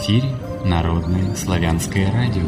эфире Народное славянское радио.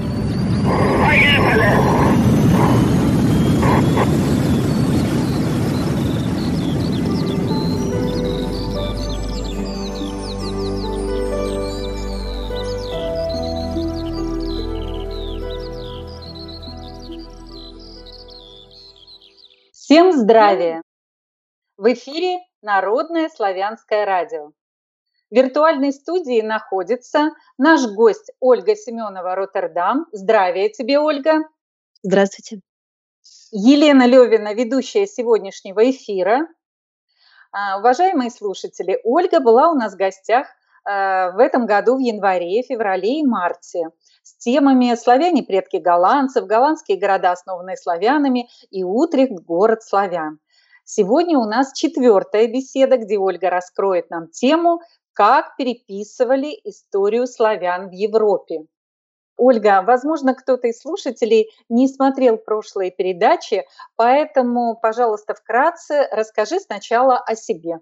Всем здравия! В эфире Народное славянское радио. В виртуальной студии находится наш гость Ольга Семенова, Роттердам. Здравия тебе, Ольга! Здравствуйте. Елена Левина, ведущая сегодняшнего эфира. Уважаемые слушатели, Ольга была у нас в гостях в этом году в январе, феврале и марте с темами «Славяне – предки голландцев», «Голландские города, основанные славянами» и «Утрехт – город славян». Сегодня у нас 4-я беседа, где Ольга раскроет нам тему «Как переписывали историю славян в Европе». Ольга, возможно, кто-то из слушателей не смотрел прошлые передачи, поэтому, пожалуйста, вкратце расскажи сначала о себе.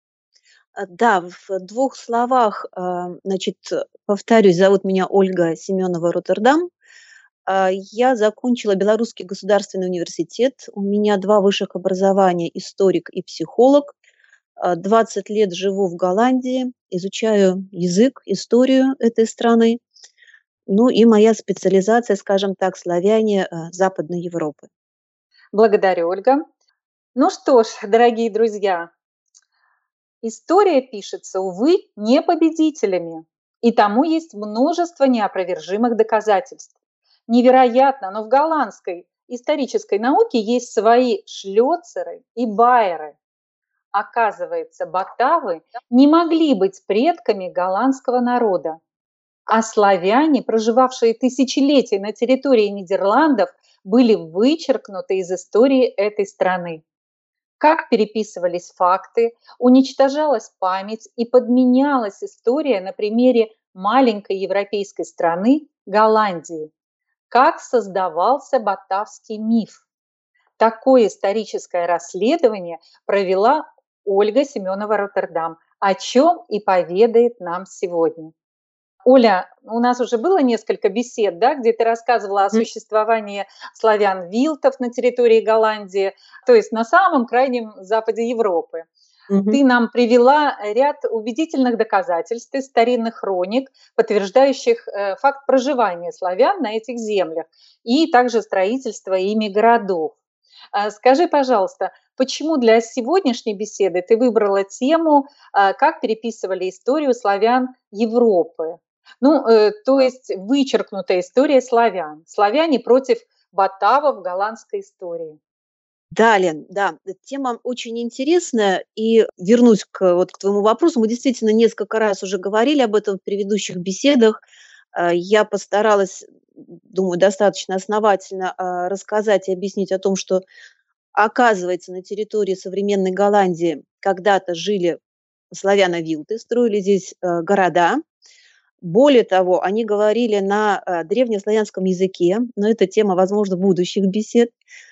Да, в 2 словах, повторюсь, зовут меня Ольга Семенова, Роттердам. Я закончила Белорусский государственный университет. У меня 2 высших образования – историк и психолог. 20 лет живу в Голландии, изучаю язык, историю этой страны. Ну и моя специализация, скажем так, славяне Западной Европы. Благодарю, Ольга. Ну что ж, дорогие друзья, история пишется, увы, не победителями, и тому есть множество неопровержимых доказательств. Невероятно, но в голландской исторической науке есть свои шлёцеры и байеры. Оказывается, батавы не могли быть предками голландского народа, а славяне, проживавшие тысячелетия на территории Нидерландов, были вычеркнуты из истории этой страны. Как переписывались факты, уничтожалась память и подменялась история на примере маленькой европейской страны Голландии. Как создавался батавский миф. Такое историческое расследование провела Ольга Семенова, Роттердам, о чем и поведает нам сегодня. Оля, у нас уже было несколько бесед, да, где ты рассказывала о существовании славян-вилтов на территории Голландии, то есть на самом крайнем западе Европы. Ты нам привела ряд убедительных доказательств из старинных хроник, подтверждающих факт проживания славян на этих землях и также строительства ими городов. Скажи, пожалуйста, почему для сегодняшней беседы ты выбрала тему «Как переписывали историю славян Европы»? То есть вычеркнутая история славян. Славяне против батавов в голландской истории. Да, Лен, да, тема очень интересная. И вернусь к твоему вопросу. Мы действительно несколько раз уже говорили об этом в предыдущих беседах. Я постаралась, думаю, достаточно основательно рассказать и объяснить о том, что, оказывается, на территории современной Голландии когда-то жили славяно-вилты, строили здесь города. Более того, они говорили на древнеславянском языке, но это тема, возможно, будущих бесед.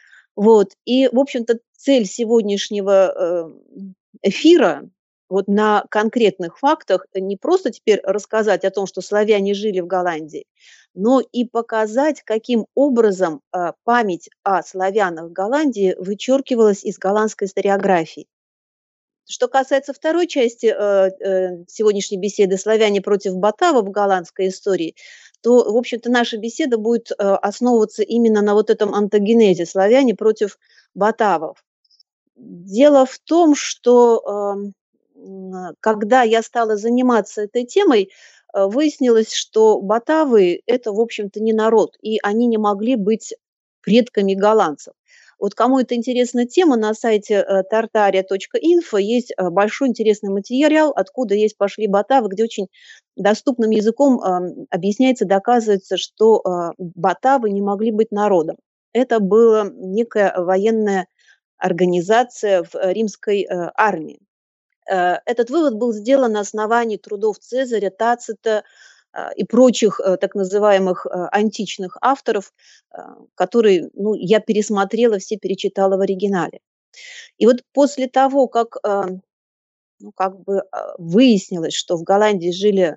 И, в общем-то, цель сегодняшнего эфира на конкретных фактах не просто теперь рассказать о том, что славяне жили в Голландии, но и показать, каким образом память о славянах в Голландии вычеркивалась из голландской историографии. Что касается второй части сегодняшней беседы «Славяне против батавов в голландской истории», то, в общем-то, наша беседа будет основываться именно на этом антогенезе «Славяне против батавов». Дело в том, что когда я стала заниматься этой темой, выяснилось, что батавы – это, в общем-то, не народ, и они не могли быть предками голландцев. Кому это интересна тема, на сайте tartaria.info есть большой интересный материал, откуда пошли батавы, где очень доступным языком объясняется, доказывается, что батавы не могли быть народом. Это была некая военная организация в римской армии. Этот вывод был сделан на основании трудов Цезаря, Тацита и прочих так называемых античных авторов, которые я пересмотрела, все перечитала в оригинале. И после того, как выяснилось, что в Голландии жили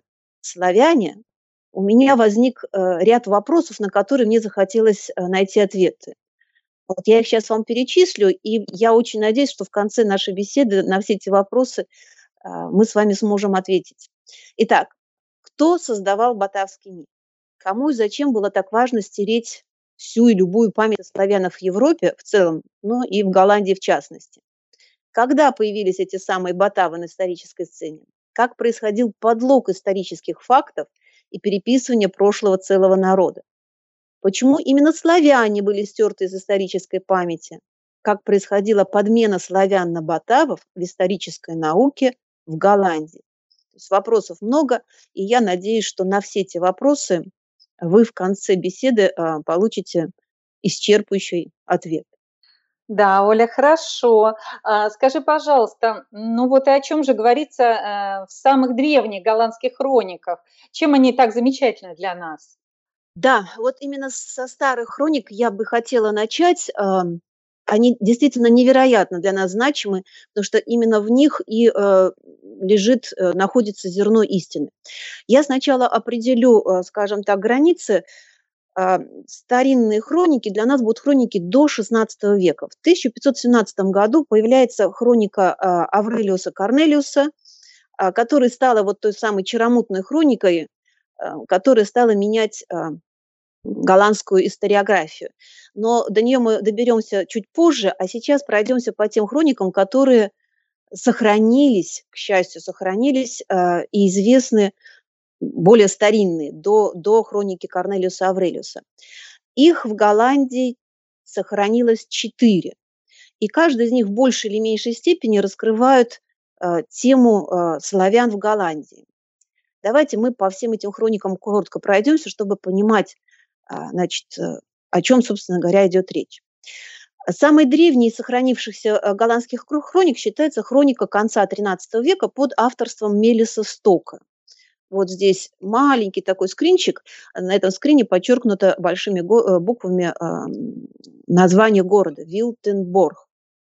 славяне, у меня возник ряд вопросов, на которые мне захотелось найти ответы. Вот я их сейчас вам перечислю, и я очень надеюсь, что в конце нашей беседы на все эти вопросы мы с вами сможем ответить. Итак, кто создавал батавский миф? Кому и зачем было так важно стереть всю и любую память о славянах в Европе в целом, ну и в Голландии в частности? Когда появились эти самые батавы на исторической сцене? Как происходил подлог исторических фактов и переписывание прошлого целого народа? Почему именно славяне были стерты из исторической памяти? Как происходила подмена славян на батавов в исторической науке в Голландии? То есть вопросов много, и я надеюсь, что на все эти вопросы вы в конце беседы получите исчерпывающий ответ. Да, Оля, хорошо. Скажи, пожалуйста, ну вот и о чем же говорится в самых древних голландских хрониках? Чем они так замечательны для нас? Да, вот именно со старых хроник я бы хотела начать. Они действительно невероятно для нас значимы, потому что именно в них и находится зерно истины. Я сначала определю, скажем так, границы. Старинные хроники для нас будут хроники до XVI века. В 1517 году появляется хроника Аврелиуса Корнелиуса, которая стала вот той самой черомутной хроникой, которая стала менять голландскую историографию. Но до нее мы доберемся чуть позже, а сейчас пройдемся по тем хроникам, которые сохранились, к счастью, сохранились и известны, более старинные, до хроники Корнелиуса Аврелиуса. Их в Голландии сохранилось 4. И каждый из них в большей или меньшей степени раскрывают тему славян в Голландии. Давайте мы по всем этим хроникам коротко пройдемся, чтобы понимать, о чем, собственно говоря, идет речь. Самой древней из сохранившихся голландских хроник считается хроника конца XIII века под авторством Мелиса Стока. Вот здесь маленький такой скринчик. На этом скрине подчеркнуто большими буквами название города – Вилтенборг.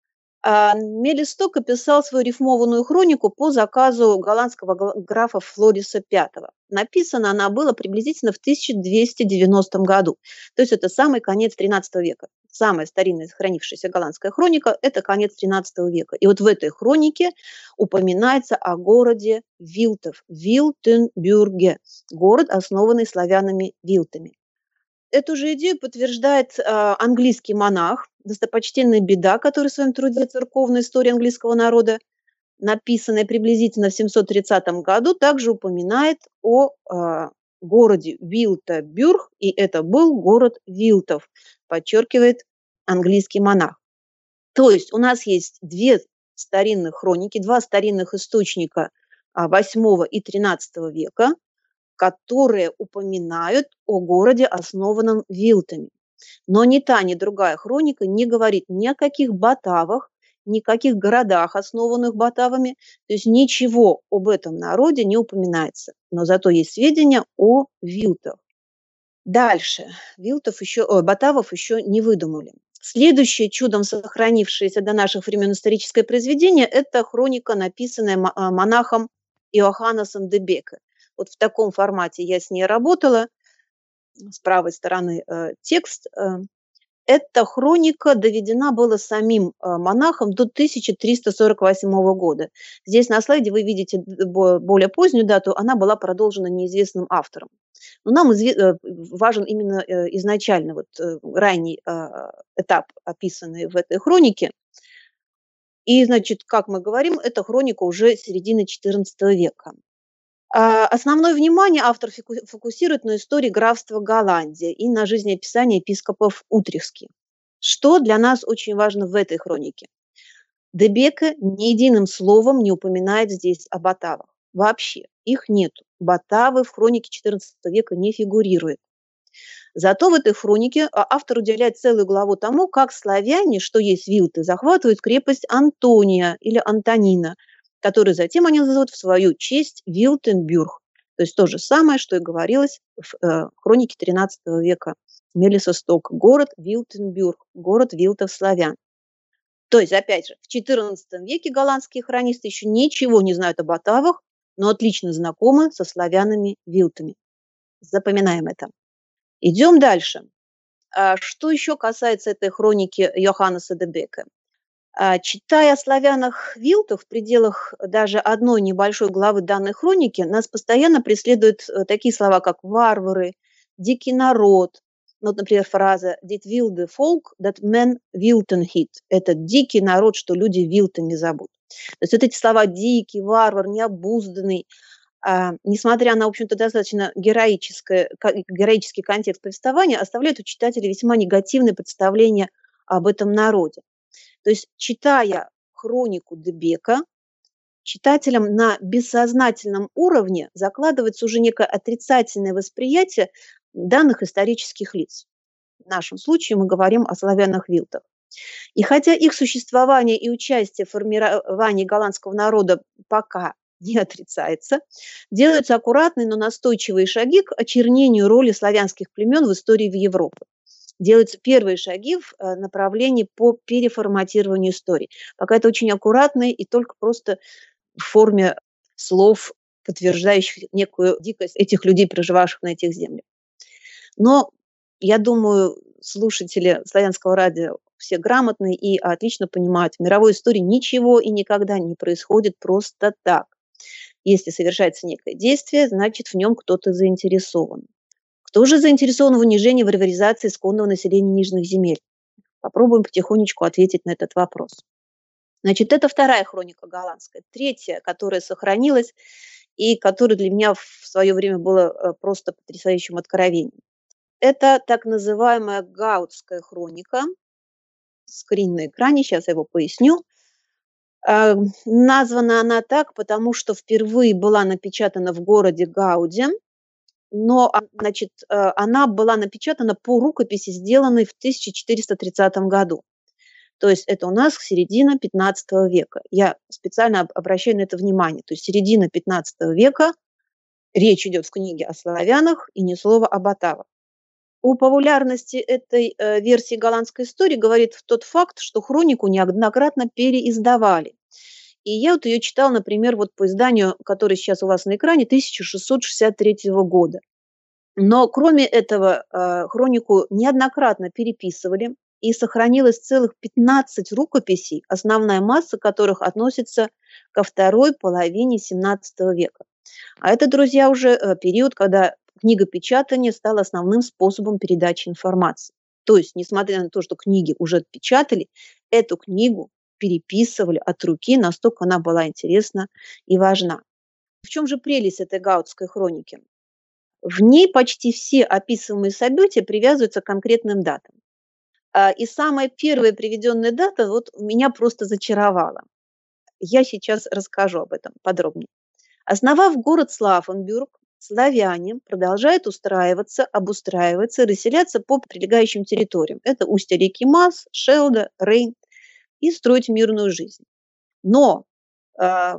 Мелис Сток описал свою рифмованную хронику по заказу голландского графа Флориса V. Написана она была приблизительно в 1290 году. То есть это самый конец XIII века. Самая старинная сохранившаяся голландская хроника – это конец XIII века. И вот в этой хронике упоминается о городе Вилтов, Вилтенбюрге, город, основанный славянами-вилтами. Эту же идею подтверждает английский монах, достопочтенный Беда, который в своем труде «Церковная история английского народа», написанной приблизительно в 730 году, также упоминает о городе Вилтебюрг, и это был город Вилтов, подчеркивает английский монах. То есть у нас есть две старинных хроники, два старинных источника 8 и 13 века, которые упоминают о городе, основанном вилтами. Но ни та, ни другая хроника не говорит ни о каких батавах, ни о каких городах, основанных батавами. То есть ничего об этом народе не упоминается. Но зато есть сведения о вилтах. Дальше. Батавов еще не выдумали. Следующее чудом сохранившееся до наших времен историческое произведение – это хроника, написанная монахом Иоханнесом де Беке. Вот в таком формате я с ней работала. С правой стороны текст. Эта хроника доведена была самим монахом до 1348 года. Здесь на слайде вы видите более позднюю дату, она была продолжена неизвестным автором. Но нам важен именно изначально ранний этап, описанный в этой хронике. И, значит, как мы говорим, эта хроника уже середины XIV века. Основное внимание автор фокусирует на истории графства Голландия и на жизнеописании епископов Утрехтских. Что для нас очень важно в этой хронике? Де Беке ни единым словом не упоминает здесь о батавах. Вообще, их нету. Батавы в хронике XIV века не фигурируют. Зато в этой хронике автор уделяет целую главу тому, как славяне, что есть вилты, захватывают крепость Антония или Антонина, который затем они назовут в свою честь Вилтенбюрг. То есть то же самое, что и говорилось в хронике XIII века Мелиса Стока. Город Вилтенбюрг, город вилтов-славян. То есть, опять же, в XIV веке голландские хронисты еще ничего не знают о батавах, но отлично знакомы со славянами-вилтами. Запоминаем это. Идем дальше. Что еще касается этой хроники Йоханнеса де Бека? Читая о славянах-вилтах в пределах даже одной небольшой главы данной хроники, нас постоянно преследуют такие слова, как «варвары», «дикий народ». Ну, вот, например, фраза «Dit wilde volk dat men wilten hit». Это «дикий народ, что люди вилтами зовут». То есть вот эти слова «дикий», «варвар», «необузданный», несмотря на, в общем-то, достаточно героический контекст повествования, оставляют у читателя весьма негативное представление об этом народе. То есть, читая хронику де Бека, читателям на бессознательном уровне закладывается уже некое отрицательное восприятие данных исторических лиц. В нашем случае мы говорим о славянах-вилтах. И хотя их существование и участие в формировании голландского народа пока не отрицается, делаются аккуратные, но настойчивые шаги к очернению роли славянских племен в истории в Европе. Делаются первые шаги в направлении по переформатированию истории. Пока это очень аккуратно и только просто в форме слов, подтверждающих некую дикость этих людей, проживавших на этих землях. Но я думаю, слушатели славянского радио все грамотные и отлично понимают, в мировой истории ничего и никогда не происходит просто так. Если совершается некое действие, значит, в нем кто-то заинтересован. Кто же заинтересован в унижении и варваризации исконного населения Нижних земель? Попробуем потихонечку ответить на этот вопрос. Значит, это вторая хроника голландская. Третья, которая сохранилась и которая для меня в свое время была просто потрясающим откровением. Это так называемая гаутская хроника. Скрин на экране, сейчас я его поясню. Названа она так, потому что впервые была напечатана в городе Гауде, но, значит, она была напечатана по рукописи, сделанной в 1430 году. То есть это у нас середина 15 века. Я специально обращаю на это внимание. То есть середина 15 века, речь идет в книге о славянах и ни слова об атавах. О популярности этой версии голландской истории говорит тот факт, что хронику неоднократно переиздавали. И я вот ее читала, например, вот по изданию, которое сейчас у вас на экране, 1663 года. Но кроме этого, хронику неоднократно переписывали, и сохранилось целых 15 рукописей, основная масса которых относится ко второй половине XVII века. А это, друзья, уже период, когда книгопечатание стало основным способом передачи информации. То есть, несмотря на то, что книги уже отпечатали, эту книгу переписывали от руки, настолько она была интересна и важна. В чем же прелесть этой гаутской хроники? В ней почти все описываемые события привязываются к конкретным датам. И самая первая приведенная дата вот меня просто зачаровала. Я сейчас расскажу об этом подробнее. Основав город Славенбюрг, славяне продолжают обустраиваться, расселяться по прилегающим территориям. Это устье реки Мас, Шелда, Рейн, и строить мирную жизнь. Но в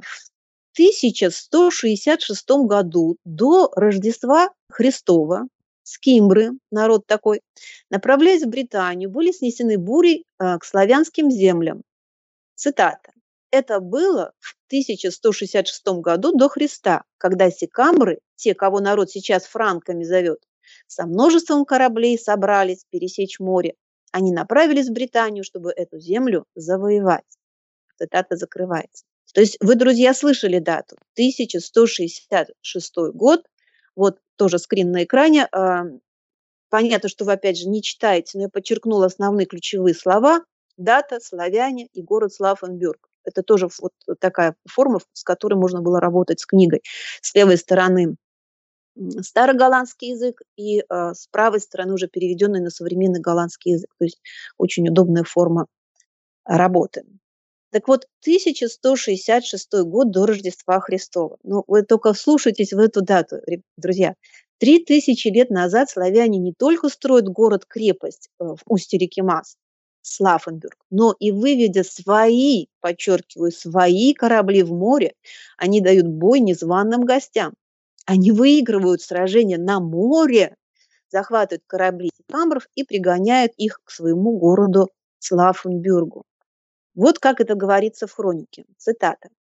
1166 году до Рождества Христова скимбры, народ такой, направляясь в Британию, были снесены бурей к славянским землям. Цитата. Это было в 1166 году до Христа, когда сикамбры, те, кого народ сейчас франками зовет, со множеством кораблей собрались пересечь море. Они направились в Британию, чтобы эту землю завоевать. Цитата закрывается. То есть вы, друзья, слышали дату. 1166 год. Вот тоже скрин на экране. Понятно, что вы, опять же, не читаете, но я подчеркнула основные ключевые слова. Дата, славяне и город Славенбюрг. Это тоже вот такая форма, с которой можно было работать с книгой. С левой стороны староголландский язык и с правой стороны уже переведенный на современный голландский язык. То есть очень удобная форма работы. Так вот, 1166 год до Рождества Христова. Ну, вы только вслушайтесь в эту дату, друзья. 3000 лет назад славяне не только строят город-крепость в устье реки Мас, Славенбюрг, но и выведя свои, подчеркиваю, свои корабли в море, они дают бой незваным гостям. Они выигрывают сражения на море, захватывают корабли сикамбров и пригоняют их к своему городу Славенбюргу. Вот как это говорится в хронике. Цитата.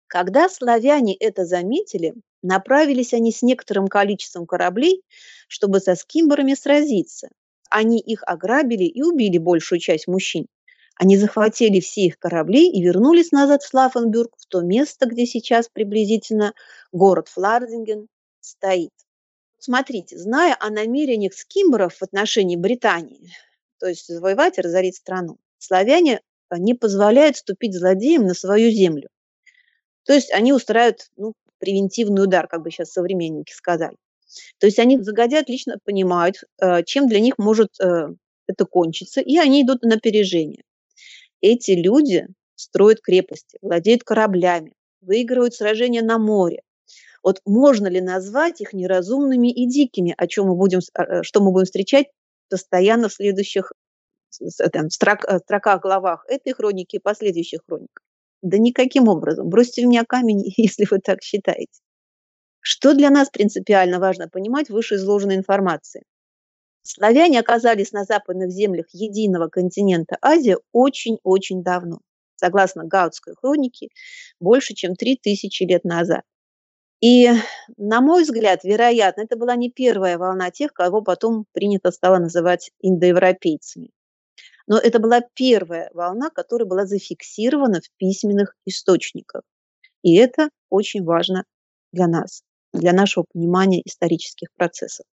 Когда славяне это заметили, направились они с некоторым количеством кораблей, чтобы со скимбрами сразиться. Они их ограбили и убили большую часть мужчин. Они захватили все их корабли и вернулись назад в Славенбюрг, в то место, где сейчас приблизительно город Флардинген стоит. Смотрите, зная о намерениях скимбров в отношении Британии, то есть завоевать и разорить страну, славяне не позволяют ступить злодеям на свою землю. То есть они устраивают превентивный удар, как бы сейчас современники сказали. То есть они загодя отлично понимают, чем для них может это кончиться, и они идут на опережение. Эти люди строят крепости, владеют кораблями, выигрывают сражения на море. Вот можно ли назвать их неразумными и дикими, что мы будем встречать постоянно в следующих строках, главах этой хроники и последующих хроник? Да никаким образом. Бросьте в меня камень, если вы так считаете. Что для нас принципиально важно понимать в вышеизложенной информации? Славяне оказались на западных землях единого континента Азия очень-очень давно. Согласно Гаутской хронике, больше, чем 3000 лет назад. И, на мой взгляд, вероятно, это была не первая волна тех, кого потом принято стало называть индоевропейцами. Но это была первая волна, которая была зафиксирована в письменных источниках. И это очень важно для нас, для нашего понимания исторических процессов.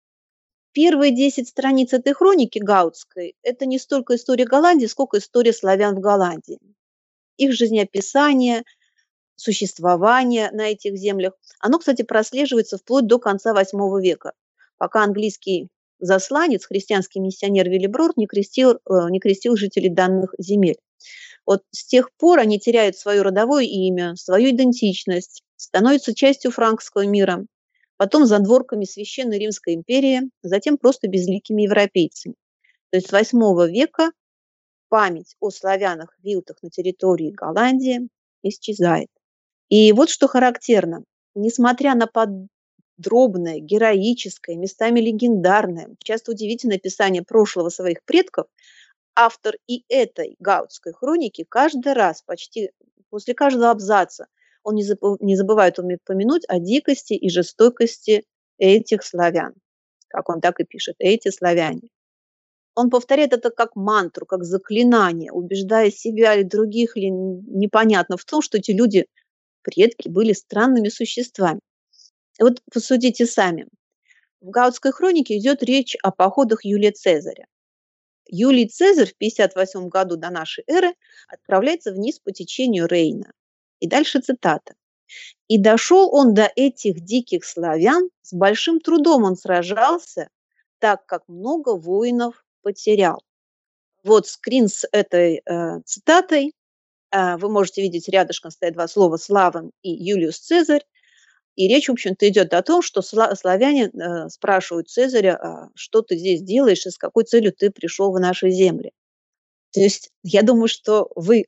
Первые 10 страниц этой хроники гаутской – это не столько история Голландии, сколько история славян в Голландии. Их жизнеописание, существование на этих землях. Оно, кстати, прослеживается вплоть до конца VIII века, пока английский засланец, христианский миссионер Виллиброрд не крестил жителей данных земель. Вот с тех пор они теряют свое родовое имя, свою идентичность, становятся частью франкского мира, потом задворками Священной Римской империи, затем просто безликими европейцами. То есть с VIII века память о славянах, вилтах на территории Голландии исчезает. И вот что характерно. Несмотря на подробное, героическое, местами легендарное, часто удивительное описание прошлого своих предков, автор и этой гаутской хроники каждый раз, почти после каждого абзаца, он не забывает упомянуть о дикости и жестокости этих славян. Как он так и пишет, эти славяне. Он повторяет это как мантру, как заклинание, убеждая себя или других, или непонятно в том, что эти люди, предки, были странными существами. И вот посудите сами. В гаутской хронике идет речь о походах Юлия Цезаря. Юлий Цезарь в 58 году до нашей эры отправляется вниз по течению Рейна. И дальше цитата. «И дошел он до этих диких славян, с большим трудом он сражался, так как много воинов потерял». Вот скрин с этой цитатой. Вы можете видеть, рядышком стоят два слова «Славен» и «Юлиус Цезарь». И речь, в общем-то, идет о том, что славяне спрашивают Цезаря, что ты здесь делаешь и с какой целью ты пришел в наши земли. То есть я думаю, что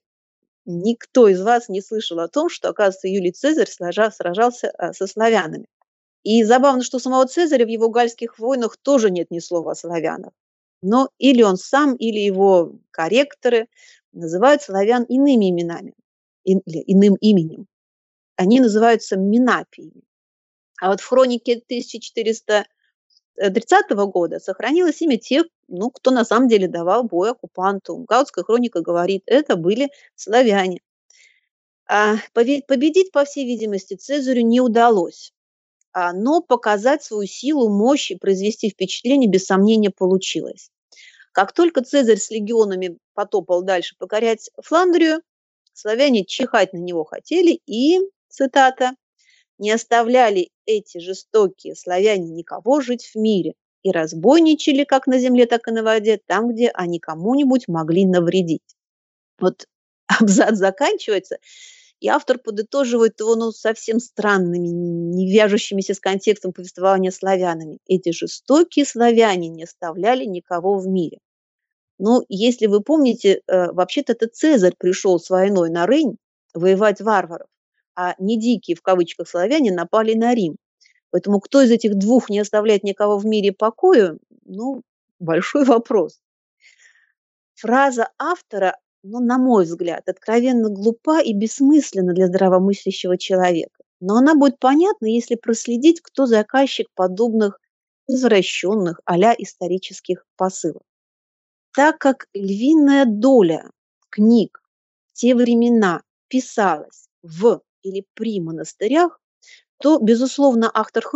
никто из вас не слышал о том, что, оказывается, Юлий Цезарь сражался со славянами. И забавно, что у самого Цезаря в его гальских войнах тоже нет ни слова о славянах. Но или он сам, или его корректоры называют славян иными именами, или иным именем. Они называются минапиями. А вот в хронике 1430 года сохранилось имя тех, кто на самом деле давал бой оккупанту. Гаутская хроника говорит, это были славяне. Победить, по всей видимости, Цезарю не удалось. Но показать свою силу, мощь и произвести впечатление, без сомнения, получилось. Как только Цезарь с легионами потопал дальше покорять Фландрию, славяне чихать на него хотели и, цитата, «не оставляли эти жестокие славяне никого жить в мире и разбойничали как на земле, так и на воде, там, где они кому-нибудь могли навредить». Вот абзац заканчивается, и автор подытоживает его совсем странными, не вяжущимися с контекстом повествования славянами. Эти жестокие славяне не оставляли никого в мире. Если вы помните, вообще-то это Цезарь пришел с войной на Рейн воевать варваров, а не дикие, в кавычках, славяне напали на Рим. Поэтому кто из этих двух не оставляет никого в мире покоя, большой вопрос. Фраза автора ну, на мой взгляд, откровенно глупа и бессмысленна для здравомыслящего человека. Но она будет понятна, если проследить, кто заказчик подобных извращенных а-ля исторических посылов. Так как львиная доля книг в те времена писалась в или при монастырях, то, безусловно,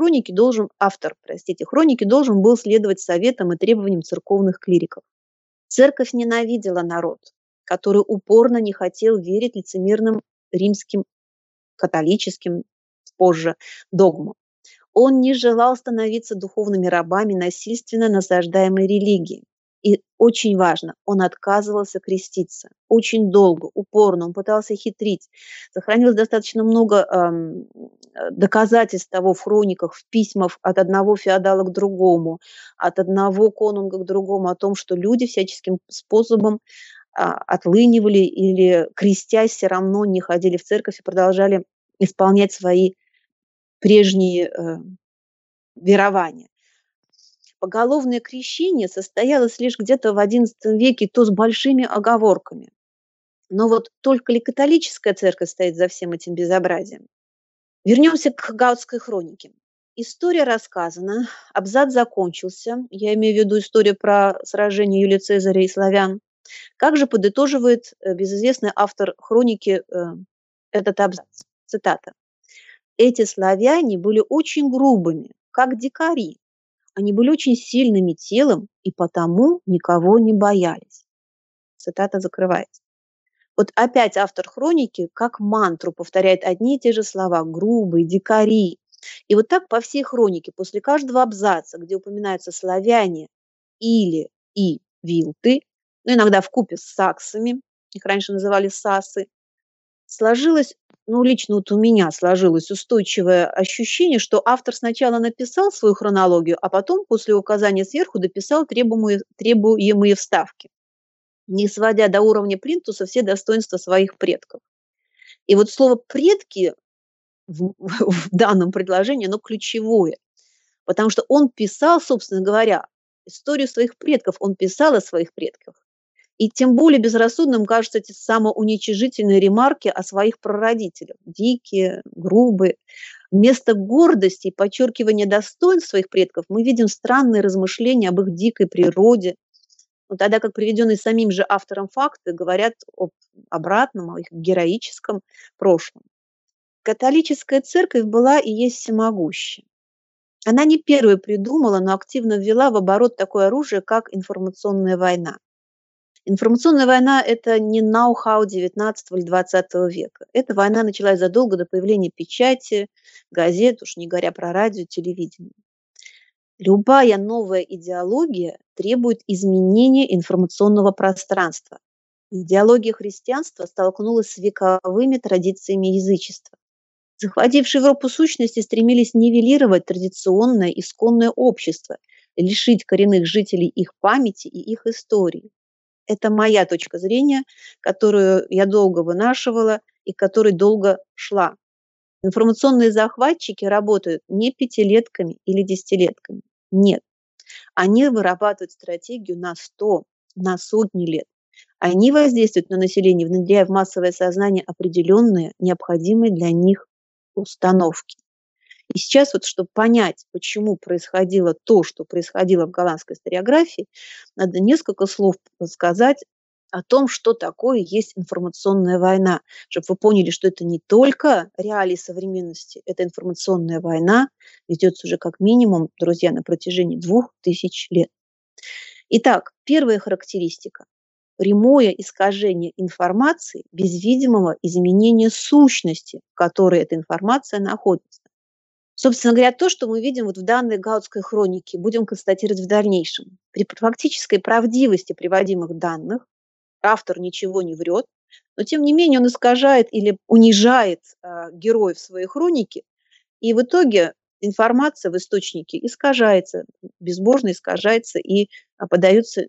автор, хроники должен был следовать советам и требованиям церковных клириков. Церковь ненавидела народ, который упорно не хотел верить лицемерным римским католическим позже догмам. Он не желал становиться духовными рабами насильственно насаждаемой религии. И очень важно, он отказывался креститься. Очень долго, упорно, он пытался хитрить. Сохранилось достаточно много доказательств того в хрониках, в письмах от одного феодала к другому, от одного конунга к другому, о том, что люди всяческим способом отлынивали или, крестясь, все равно не ходили в церковь и продолжали исполнять свои прежние верования. Поголовное крещение состоялось лишь где-то в XI веке, то с большими оговорками. Но вот только ли католическая церковь стоит за всем этим безобразием? Вернемся к Гаутской хронике. История рассказана, абзац закончился, я имею в виду историю про сражение Юлия Цезаря и славян. Как же подытоживает безызвестный автор хроники этот абзац? Цитата. «Эти славяне были очень грубыми, как дикари. Они были очень сильными телом и потому никого не боялись». Цитата закрывается. Вот опять автор хроники как мантру повторяет одни и те же слова: грубые, дикари. И вот так по всей хронике, после каждого абзаца, где упоминаются славяне или и вилты, ну, иногда вкупе с саксами, их раньше называли сасы, сложилось, ну, лично вот у меня сложилось устойчивое ощущение, что автор сначала написал свою хронологию, а потом после указания сверху дописал требуемые вставки, не сводя до уровня плинтуса все достоинства своих предков. И вот слово «предки» в данном предложении, оно ключевое, потому что он писал, собственно говоря, историю своих предков, он писал о своих предках. И тем более безрассудным кажутся эти самоуничижительные ремарки о своих прародителях. Дикие, грубые. Вместо гордости и подчеркивания достоинств своих предков мы видим странные размышления об их дикой природе, но тогда как приведенные самим же автором факты говорят об обратном, о их героическом прошлом. Католическая церковь была и есть всемогущая. Она не первой придумала, но активно ввела в оборот такое оружие, как информационная война. Информационная война – это не ноу-хау XIX или XX века. Эта война началась задолго до появления печати, газет, уж не говоря про радио, телевидение. Любая новая идеология требует изменения информационного пространства. Идеология христианства столкнулась с вековыми традициями язычества. Захватившие Европу сущности стремились нивелировать традиционное исконное общество, лишить коренных жителей их памяти и их истории. Это моя точка зрения, которую я долго вынашивала и к которой долго шла. Информационные захватчики работают не пятилетками или десятилетками. Нет. Они вырабатывают стратегию на 100, на сотни лет. Они воздействуют на население, внедряя в массовое сознание определенные, необходимые для них установки. И сейчас вот, чтобы понять, почему происходило то, что происходило в голландской историографии, надо несколько слов сказать о том, что такое есть информационная война, чтобы вы поняли, что это не только реалии современности, это информационная война ведется уже как минимум, друзья, на протяжении 2000 лет. Итак, первая характеристика. Прямое искажение информации без видимого изменения сущности, в которой эта информация находится. Собственно говоря, то, что мы видим вот в данной Гаутской хронике, будем констатировать в дальнейшем. При фактической правдивости приводимых данных автор ничего не врет, но тем не менее он искажает или унижает героев своей хроники, и в итоге информация в источнике искажается, безбожно искажается и подается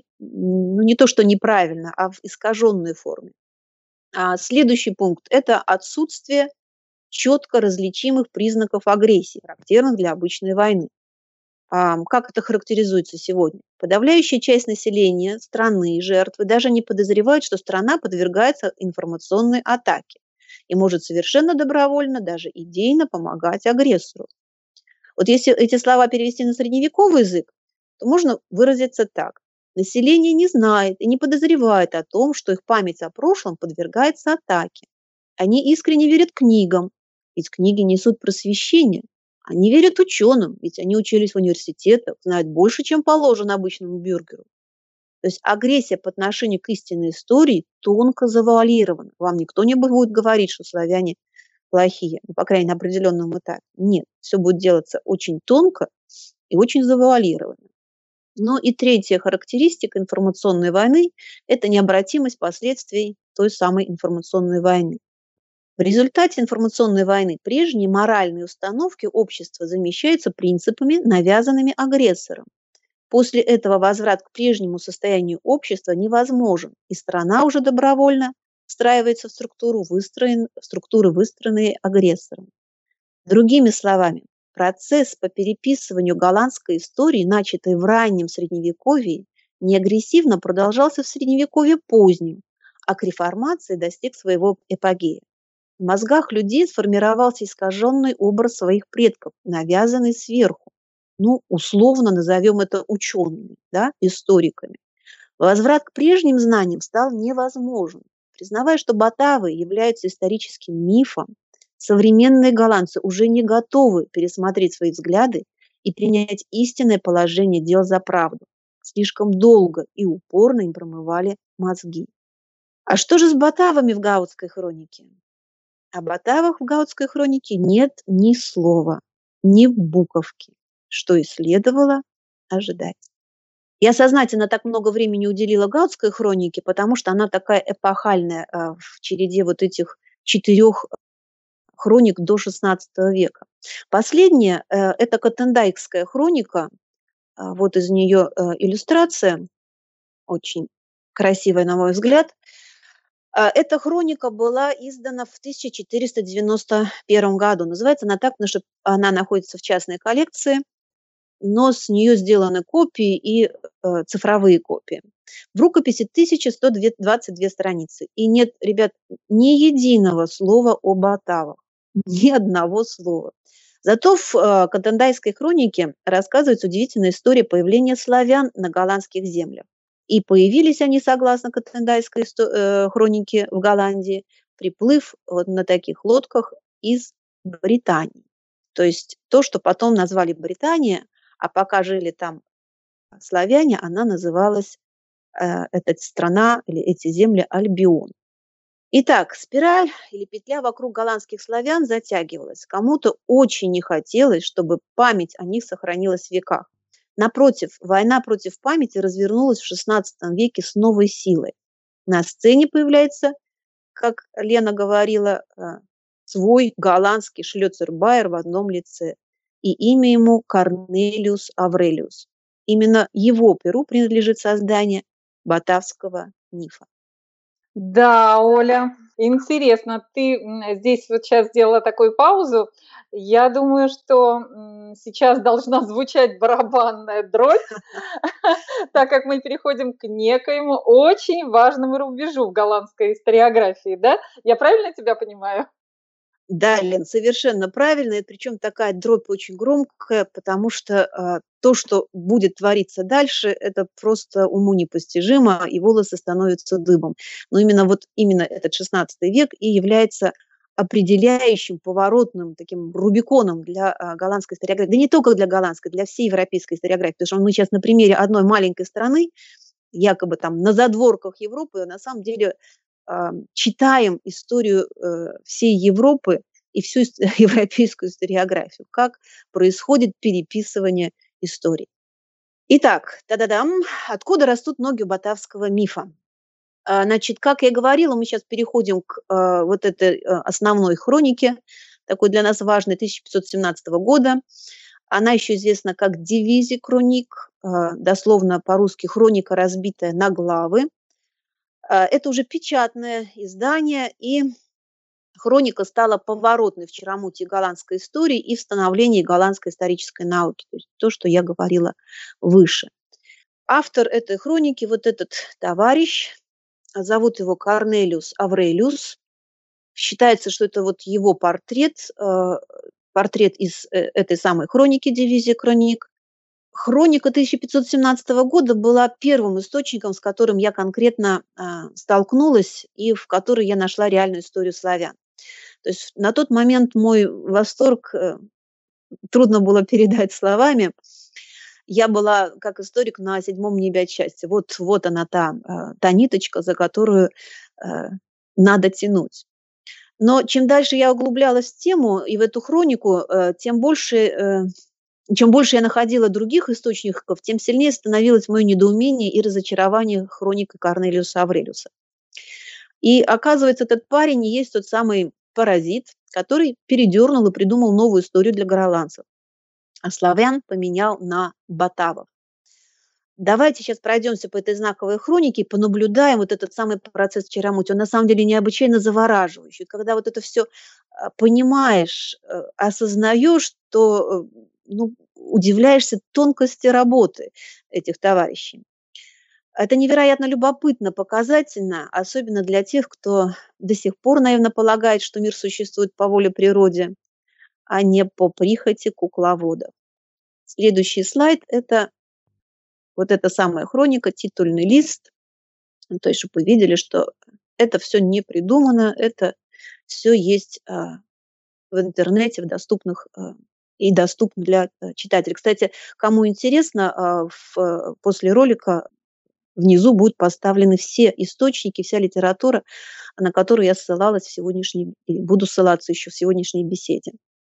не то, что неправильно, а в искаженной форме. Следующий пункт – это отсутствие четко различимых признаков агрессии, характерных для обычной войны. Как это характеризуется сегодня? Подавляющая часть населения страны, жертвы, даже не подозревают, что страна подвергается информационной атаке и может совершенно добровольно, даже идейно помогать агрессору. Вот если эти слова перевести на средневековый язык, то можно выразиться так. Население не знает и не подозревает о том, что их память о прошлом подвергается атаке. Они искренне верят книгам, ведь книги несут просвещение. Они верят ученым, ведь они учились в университетах, знают больше, чем положено обычному бюргеру. То есть агрессия по отношению к истинной истории тонко завуалирована. Вам никто не будет говорить, что славяне плохие, ну, по крайней мере, на определенном этапе. Нет, все будет делаться очень тонко и очень завуалированно. Ну и третья характеристика информационной войны – это необратимость последствий той самой информационной войны. В результате информационной войны прежние моральные установки общества замещаются принципами, навязанными агрессором. После этого возврат к прежнему состоянию общества невозможен, и страна уже добровольно встраивается в структуры, выстроенные агрессором. Другими словами, процесс по переписыванию голландской истории, начатый в раннем Средневековье, не агрессивно продолжался в Средневековье позднем, а к реформации достиг своего эпогея. В мозгах людей сформировался искаженный образ своих предков, навязанный сверху. Ну, условно назовем это учеными, да, историками. Возврат к прежним знаниям стал невозможен. Признавая, что батавы являются историческим мифом, современные голландцы уже не готовы пересмотреть свои взгляды и принять истинное положение дел за правду. Слишком долго и упорно им промывали мозги. А что же с батавами в гаутской хронике? О батавах в гаутской хронике нет ни слова, ни буковки, что и следовало ожидать. Я сознательно так много времени уделила гаутской хронике, потому что она такая эпохальная в череде вот этих 4 хроник до XVI века. Последняя – это Котендайкская хроника. Вот из нее иллюстрация, очень красивая, на мой взгляд. Эта хроника была издана в 1491 году. Называется она так, потому что она находится в частной коллекции, но с нее сделаны копии и цифровые копии. В рукописи 1122 страницы. И нет, ребят, ни единого слова о батавах. Ни одного слова. Зато в Котендайской хронике рассказывается удивительная история появления славян на голландских землях. И появились они, согласно Котендайской хронике, в Голландии, приплыв вот на таких лодках из Британии. То есть то, что потом назвали Британия, а пока жили там славяне, она называлась, эта страна или эти земли, Альбион. Итак, спираль или петля вокруг голландских славян затягивалась. Кому-то очень не хотелось, чтобы память о них сохранилась в веках. Напротив, война против памяти развернулась в XVI веке с новой силой. На сцене появляется, как Лена говорила, свой голландский Шлёцербайер в одном лице. И имя ему Корнелиус Аврелиус. Именно его перу принадлежит создание батавского мифа. Да, Оля, интересно. Ты здесь вот сейчас сделала такую паузу. Я думаю, что сейчас должна звучать барабанная дробь, так как мы переходим к некоему очень важному рубежу в голландской историографии, да? Я правильно тебя понимаю? Да, Лен, совершенно правильно. И причем такая дробь очень громкая, потому что то, что будет твориться дальше, это просто уму непостижимо, и волосы становятся дыбом. Но именно этот XVI век и является определяющим, поворотным таким рубиконом для голландской историографии. Да не только для голландской, для всей европейской историографии. Потому что мы сейчас на примере одной маленькой страны, якобы там на задворках Европы, на самом деле читаем историю всей Европы и всю европейскую историографию, как происходит переписывание истории. Итак, та-да-дам, откуда растут ноги у батавского мифа? Значит, как я говорила, мы сейчас переходим к вот этой основной хронике, такой для нас важной, 1517 года. Она еще известна как «Дивизия Кроник», дословно по-русски «Хроника, разбитая на главы». Это уже печатное издание, и хроника стала поворотной в Черомуте голландской истории и в становлении голландской исторической науки. То есть то, что я говорила выше. Автор этой хроники, вот этот товарищ, зовут его Корнелиус Аврелиус. Считается, что это вот его портрет, портрет из этой самой хроники, дивизии хроник. Хроника 1517 года была первым источником, с которым я конкретно столкнулась и в которой я нашла реальную историю славян. То есть на тот момент мой восторг трудно было передать словами. Я была, как историк, на седьмом небе от счастья. Вот она, та ниточка, за которую надо тянуть. Но чем дальше я углублялась в тему и в эту хронику, чем больше я находила других источников, тем сильнее становилось мое недоумение и разочарование хроникой Корнелиуса Аврелиуса. И оказывается, этот парень и есть тот самый паразит, который передернул и придумал новую историю для голландцев, а славян поменял на батавов. Давайте сейчас пройдемся по этой знаковой хронике и понаблюдаем вот этот самый процесс в Черомуте. Он на самом деле необычайно завораживающий. Когда вот это все понимаешь, осознаешь, то удивляешься тонкости работы этих товарищей. Это невероятно любопытно, показательно, особенно для тех, кто до сих пор наивно полагает, что мир существует по воле природы, а не по прихоти кукловодов. Следующий слайд – это вот эта самая хроника, титульный лист. То есть, чтобы вы видели, что это все не придумано, это все есть в интернете, в доступных и доступно для читателей. Кстати, кому интересно, после ролика внизу будут поставлены все источники, вся литература, на которую я ссылалась буду ссылаться еще в сегодняшней беседе.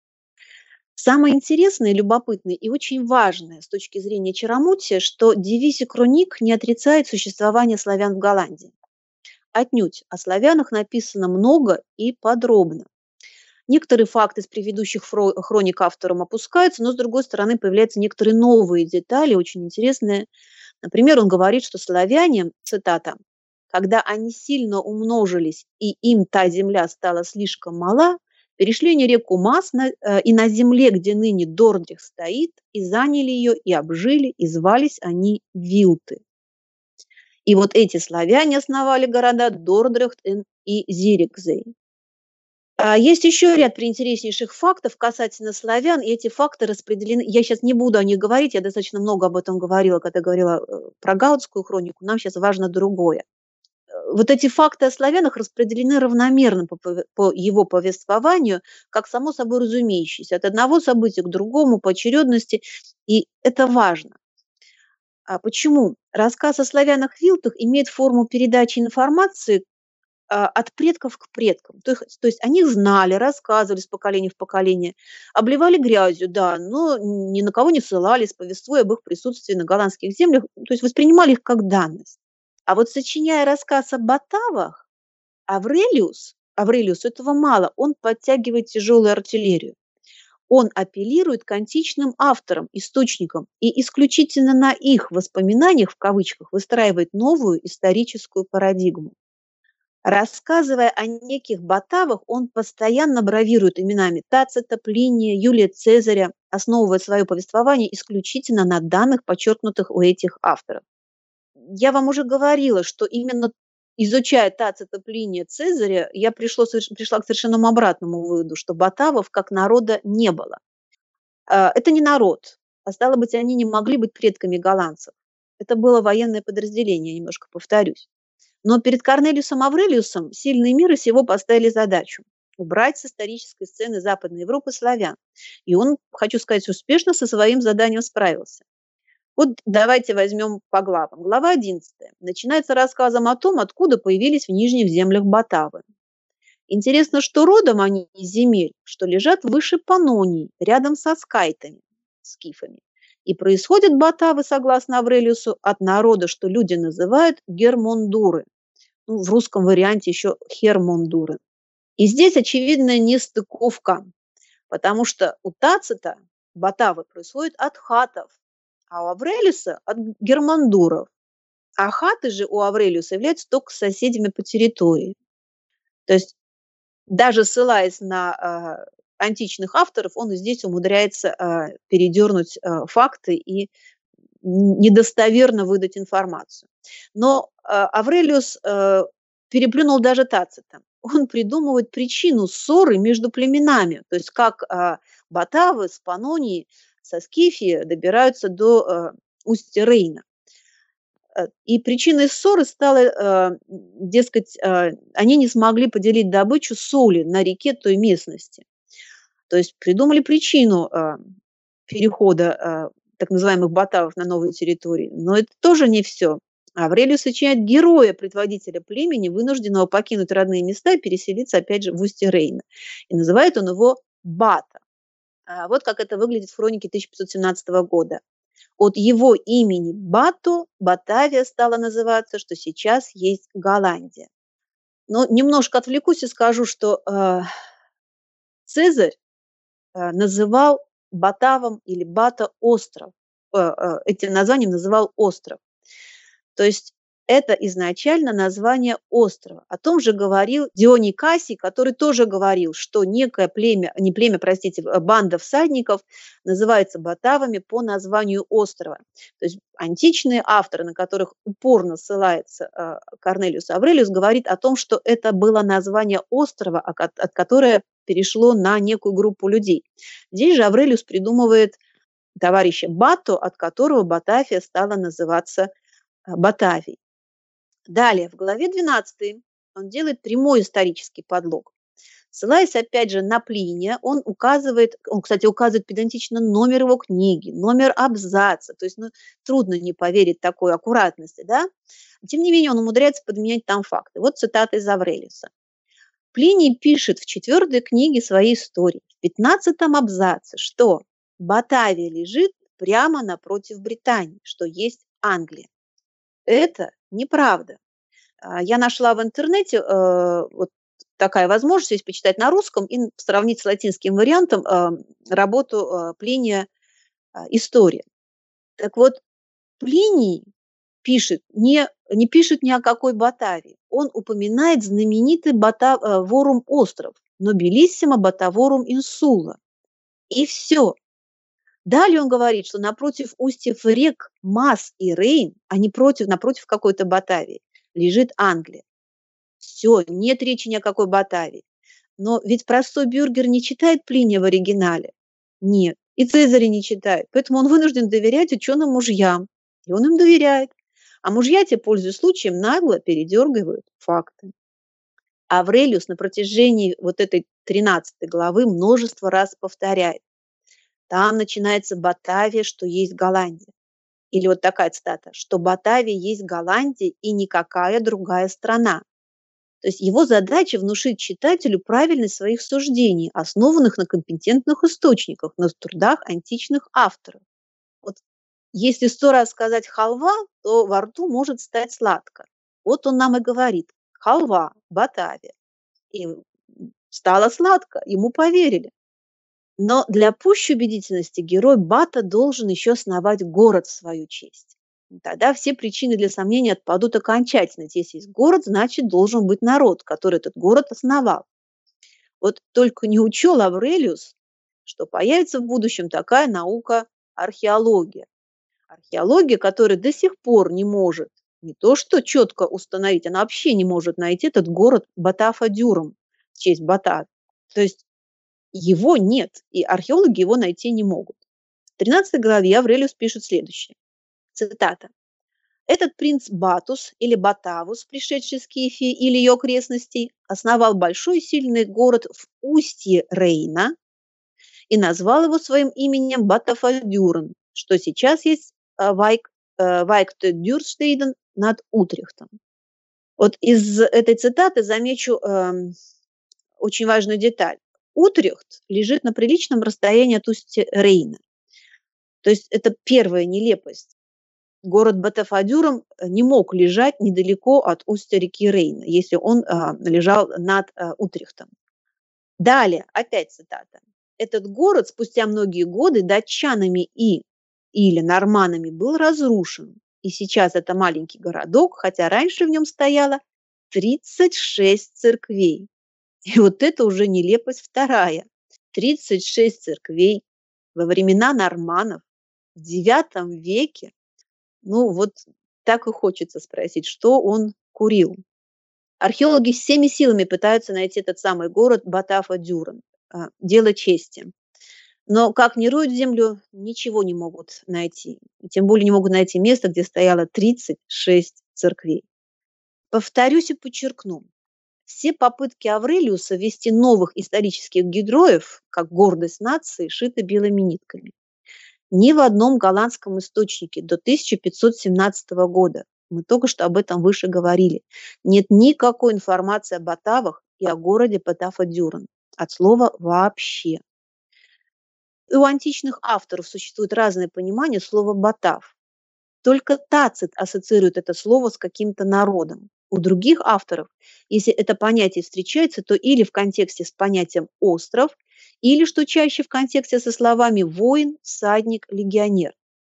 Самое интересное, любопытное и очень важное с точки зрения Черомутия, что дивизия хроник не отрицает существование славян в Голландии. Отнюдь о славянах написано много и подробно. Некоторые факты из предыдущих хроник автором опускаются, но, с другой стороны, появляются некоторые новые детали, очень интересные. Например, он говорит, что славяне, цитата, «когда они сильно умножились, и им та земля стала слишком мала, перешли они реку Мас, и на земле, где ныне Дордрих стоит, и заняли ее, и обжили, и звались они Вилты». И вот эти славяне основали города Дордрихт и Зирикзей. Есть еще ряд приинтереснейших фактов касательно славян, и эти факты распределены. Я сейчас не буду о них говорить, я достаточно много об этом говорила, когда говорила про гаутскую хронику. Нам сейчас важно другое. Вот эти факты о славянах распределены равномерно по его повествованию, как само собой разумеющееся, от одного события к другому, по очередности, и это важно. А почему? Рассказ о славянах-вилтах имеет форму передачи информации от предков к предкам. То есть о них знали, рассказывали с поколения в поколение, обливали грязью, да, но ни на кого не ссылались, повествуя об их присутствии на голландских землях, то есть воспринимали их как данность. А вот сочиняя рассказ о батавах, Аврелиус этого мало, он подтягивает тяжелую артиллерию. Он апеллирует к античным авторам, источникам и исключительно на их воспоминаниях, в кавычках, выстраивает новую историческую парадигму. Рассказывая о неких батавах, он постоянно бравирует именами Тацита, Плиния, Юлия Цезаря, основывая свое повествование исключительно на данных, подчеркнутых у этих авторов. Я вам уже говорила, что именно изучая Тацита, Плиния, Цезаря, я пришла к совершенно обратному выводу, что батавов как народа не было. Это не народ, а стало быть, они не могли быть предками голландцев. Это было военное подразделение, немножко повторюсь. Но перед Корнелиусом Аврелиусом сильные мира сего поставили задачу убрать с исторической сцены Западной Европы славян. И он, хочу сказать, успешно со своим заданием справился. Вот давайте возьмем по главам. Глава 11 начинается рассказом о том, откуда появились в нижних землях батавы. Интересно, что родом они из земель, что лежат выше Панонии, рядом со скайтами, скифами. И происходят батавы, согласно Аврелиусу, от народа, что люди называют гермондуры. В русском варианте еще хермондуры. И здесь очевидная нестыковка, потому что у Тацита батавы происходят от хатов, а у Аврелиуса от гермондуров. А хаты же у Аврелиуса являются только соседями по территории. То есть даже ссылаясь на античных авторов, он и здесь умудряется передернуть факты и недостоверно выдать информацию. Но Аврелиус переплюнул даже Тацита. Он придумывает причину ссоры между племенами, то есть как батавы с Панонии, со Скифии добираются до устья Рейна. И причиной ссоры стало, дескать, они не смогли поделить добычу соли на реке той местности. То есть придумали причину перехода так называемых батавов на новые территории. Но это тоже не все. Аврелиус сочиняет героя, предводителя племени, вынужденного покинуть родные места и переселиться опять же в устье Рейна. И называет он его Бата. Вот как это выглядит в хронике 1517 года. От его имени Бату Батавия стала называться, что сейчас есть Голландия. Но немножко отвлекусь и скажу, что Цезарь называл Батавом или Бата остров. Этим названием называл остров. То есть это изначально название острова. О том же говорил Дионий Кассий, который тоже говорил, что некое племя, не племя, простите, банда всадников называется батавами по названию острова. То есть античные авторы, на которых упорно ссылается Корнелиус Аврелиус, говорит о том, что это было название острова, от которое перешло на некую группу людей. Здесь же Аврелиус придумывает товарища Бату, от которого Батавия стала называться Батавией. Далее, в главе 12 он делает прямой исторический подлог. Ссылаясь опять же на Плиния, он, кстати, указывает педантично номер его книги, номер абзаца. То есть трудно не поверить такой аккуратности, да? Тем не менее, он умудряется подменять там факты. Вот цитата из Аврелиуса. Плиний пишет в 4 книге своей истории, в 15 абзаце, что Батавия лежит прямо напротив Британии, что есть Англия. Это неправда. Я нашла в интернете вот такая возможность, есть почитать на русском и сравнить с латинским вариантом работу Плиния «История». Так вот, Плиний не пишет ни о какой Батавии. Он упоминает знаменитый Батаворум остров, Нобилиссимо Батаворум Инсула. И все. Далее он говорит, что напротив устьев рек Мас и Рейн, а не напротив какой-то Батавии, лежит Англия. Все, нет речи ни о какой Батавии. Но ведь простой бюргер не читает Плиния в оригинале. Нет, и Цезаря не читает. Поэтому он вынужден доверять ученым мужьям. И он им доверяет. А мужья те, пользуясь случаем, нагло передергивают факты. Аврелиус на протяжении вот этой 13 главы множество раз повторяет. Там начинается Батавия, что есть Голландия. Или вот такая цитата, что Батавия есть Голландия и никакая другая страна. То есть его задача внушить читателю правильность своих суждений, основанных на компетентных источниках, на трудах античных авторов. Вот если 100 раз сказать халва, то во рту может стать сладко. Вот он нам и говорит, халва, Батавия. И стало сладко, ему поверили. Но для пущей убедительности герой Бата должен еще основать город в свою честь. Тогда все причины для сомнений отпадут окончательно. Если есть город, значит, должен быть народ, который этот город основал. Вот только не учел Аврелиус, что появится в будущем такая наука археология. Археология, которая до сих пор не может не то что четко установить, она вообще не может найти этот город Батафа-Дюром в честь Бата. То есть его нет, и археологи его найти не могут. В 13 главе Аврелиус пишет следующее. Цитата. Этот принц Батус или Батавус, пришедший из Скифии или ее окрестностей, основал большой и сильный город в устье Рейна и назвал его своим именем Батафа-Дюрен, что сейчас есть Вайктедюрстейден над Утрехтом. Вот из этой цитаты замечу очень важную деталь. Утрехт лежит на приличном расстоянии от устья Рейна. То есть это первая нелепость. Город Батафа-Дюром не мог лежать недалеко от устья реки Рейна, если он лежал над Утрехтом. Далее, опять цитата. Этот город спустя многие годы датчанами или норманами был разрушен. И сейчас это маленький городок, хотя раньше в нем стояло 36 церквей. И вот это уже нелепость вторая. 36 церквей во времена норманнов в IX веке. Ну вот так и хочется спросить, что он курил. Археологи всеми силами пытаются найти этот самый город Батафа-Дюран. Дело чести. Но как ни роют землю, ничего не могут найти. И тем более не могут найти место, где стояло 36 церквей. Повторюсь и подчеркну. Все попытки Аврелиуса ввести новых исторических героев, как гордость нации, шиты белыми нитками. Ни в одном голландском источнике до 1517 года, мы только что об этом выше говорили, нет никакой информации о Батавах и о городе Батафа-Дюран. От слова «вообще». И у античных авторов существует разное понимание слова «батав». Только Тацит ассоциирует это слово с каким-то народом. У других авторов, если это понятие встречается, то или в контексте с понятием «остров», или, что чаще, в контексте со словами «воин», «всадник», «легионер».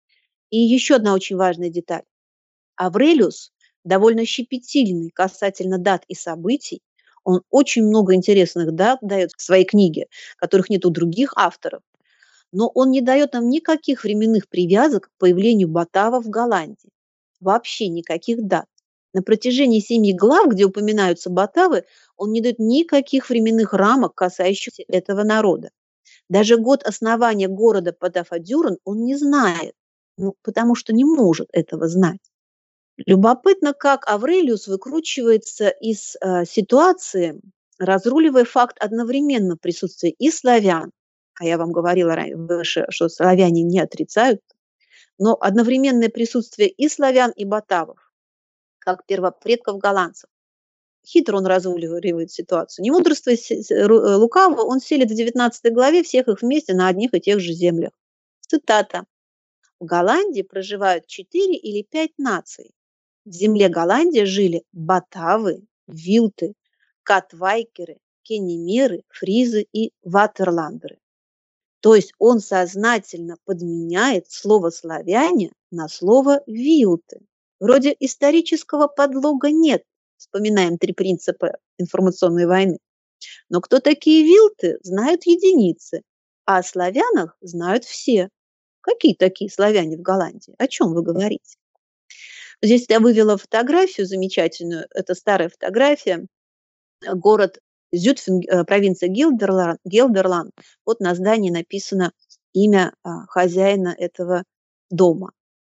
И еще одна очень важная деталь. Аврелиус довольно щепетильный касательно дат и событий. Он очень много интересных дат дает в своей книге, которых нет у других авторов. Но он не дает нам никаких временных привязок к появлению Батава в Голландии. Вообще никаких дат. На протяжении 7 глав, где упоминаются Батавы, он не дает никаких временных рамок, касающихся этого народа. Даже год основания города Батафа-Дюран он не знает, потому что не может этого знать. Любопытно, как Аврелиус выкручивается из ситуации, разруливая факт одновременно присутствия и славян, а я вам говорила выше, что славяне не отрицают, но одновременное присутствие и славян, и батавов, как первопредков голландцев. Хитро он разруливает ситуацию. Не мудрствуя лукаво, он селит в 19 главе всех их вместе на одних и тех же землях. Цитата. В Голландии проживают 4 или 5 наций. В земле Голландии жили батавы, вилты, катвайкеры, кенемеры, фризы и ватерландеры. То есть он сознательно подменяет слово «славяне» на слово «вилты». Вроде исторического подлога нет. Вспоминаем 3 принципа информационной войны. Но кто такие вилты, знают единицы, а о славянах знают все. Какие такие славяне в Голландии? О чем вы говорите? Здесь я вывела фотографию замечательную. Это старая фотография. Город Зютфен, провинция Гелдерланд. Вот на здании написано имя хозяина этого дома.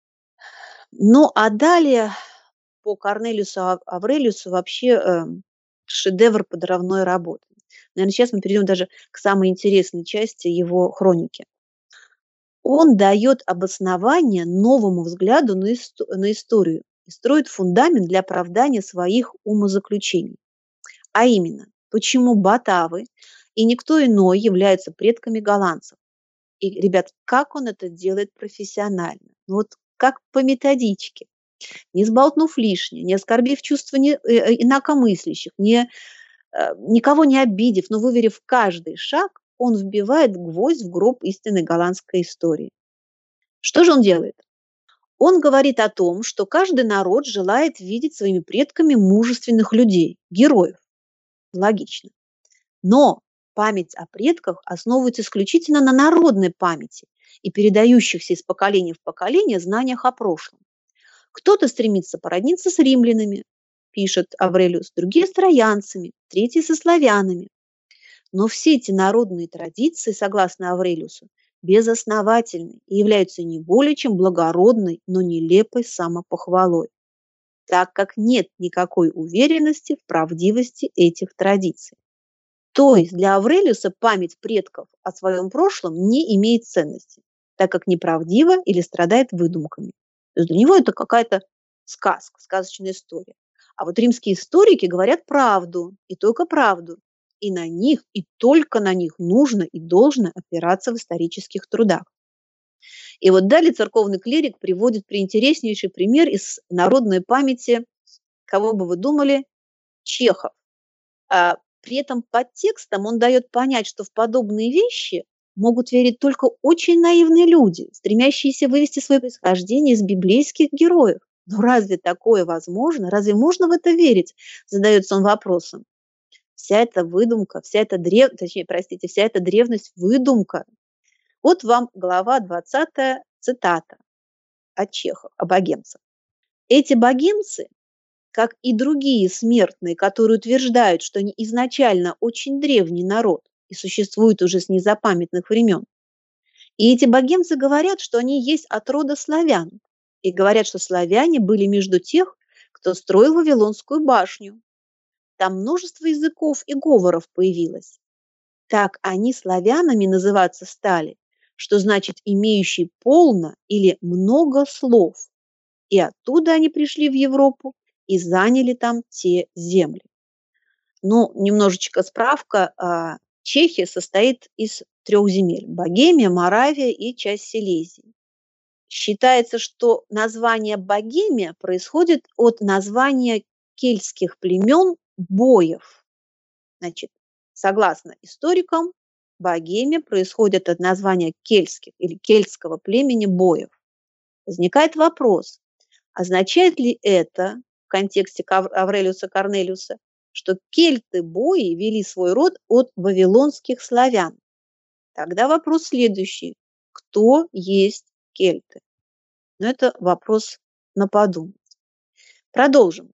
Ну, а далее по Корнелиусу Аврелиусу вообще шедевр подрывной работы. Наверное, сейчас мы перейдем даже к самой интересной части его хроники. Он дает обоснование новому взгляду на историю и строит фундамент для оправдания своих умозаключений. А именно, почему батавы и никто иной являются предками голландцев. И, ребят, как он это делает профессионально? Вот как по методичке. Не сболтнув лишнее, не оскорбив чувства инакомыслящих, никого не обидев, но выверив каждый шаг, он вбивает гвоздь в гроб истинной голландской истории. Что же он делает? Он говорит о том, что каждый народ желает видеть своими предками мужественных людей, героев. Логично. Но память о предках основывается исключительно на народной памяти и передающихся из поколения в поколение знаниях о прошлом. Кто-то стремится породниться с римлянами, пишет Аврелиус, другие с троянцами, третьи со славянами. Но все эти народные традиции, согласно Аврелиусу, безосновательны и являются не более чем благородной, но нелепой самопохвалой, так как нет никакой уверенности в правдивости этих традиций. То есть для Аврелиуса память предков о своем прошлом не имеет ценности, так как неправдива или страдает выдумками. То есть для него это какая-то сказка, сказочная история. А вот римские историки говорят правду, и только правду. И на них, и только на них нужно и должно опираться в исторических трудах. И вот далее церковный клирик приводит приинтереснейший пример из народной памяти, кого бы вы думали, Чехов. При этом под текстом он дает понять, что в подобные вещи могут верить только очень наивные люди, стремящиеся вывести свое происхождение из библейских героев. Но разве такое возможно? Разве можно в это верить? Задается он вопросом. вся эта выдумка, вся эта древность выдумка. Вот вам глава 20, цитата от Чехова, о богемцах. Эти богемцы, как и другие смертные, которые утверждают, что они изначально очень древний народ и существуют уже с незапамятных времен, и эти богемцы говорят, что они есть от рода славян, и говорят, что славяне были между тех, кто строил Вавилонскую башню. Там множество языков и говоров появилось. Так они славянами называться стали, что значит имеющий полно или много слов. И оттуда они пришли в Европу и заняли там те земли. Ну, немножечко справка. Чехия состоит из 3 земель – Богемия, Моравия и часть Силезии. Считается, что название Богемия происходит от названия кельтских племен боев. Значит, согласно историкам, Богемия происходит от названия кельтских или кельтского племени боев. Возникает вопрос, означает ли это в контексте Аврелиуса Корнелиуса, что кельты-бои вели свой род от вавилонских славян? Тогда вопрос следующий. Кто есть кельты? Но это вопрос на подумать. Продолжим.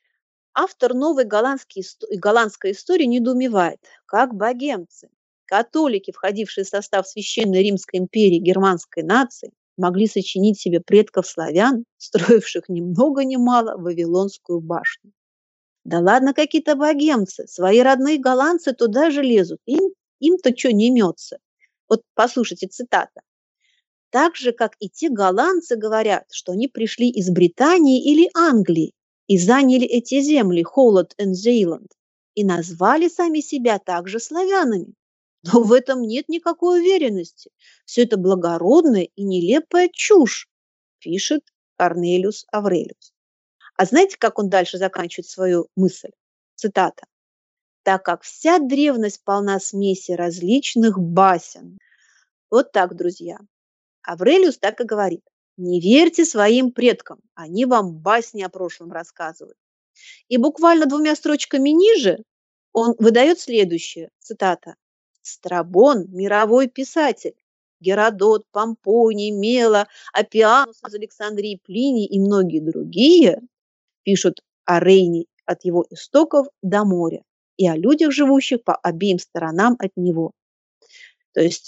Автор новой голландской истории недоумевает, как богемцы, католики, входившие в состав Священной Римской империи германской нации, могли сочинить себе предков славян, строивших ни много ни мало Вавилонскую башню. Да ладно, какие-то богемцы, свои родные голландцы туда же лезут, им-то что не имется. Вот послушайте цитата. Так же, как и те голландцы говорят, что они пришли из Британии или Англии и заняли эти земли, Holland and Zeeland, и назвали сами себя также славянами. Но в этом нет никакой уверенности. Все это благородная и нелепая чушь, пишет Корнелиус Аврелиус. А знаете, как он дальше заканчивает свою мысль? Цитата. «Так как вся древность полна смеси различных басен». Вот так, друзья. Аврелиус так и говорит. Не верьте своим предкам, они вам басни о прошлом рассказывают. И буквально 2 строчками ниже он выдает следующее, цитата. Страбон – мировой писатель. Геродот, Помпоний, Мела, Аппианус из Александрии, Плиний и многие другие пишут о Рейне от его истоков до моря и о людях, живущих по обеим сторонам от него. То есть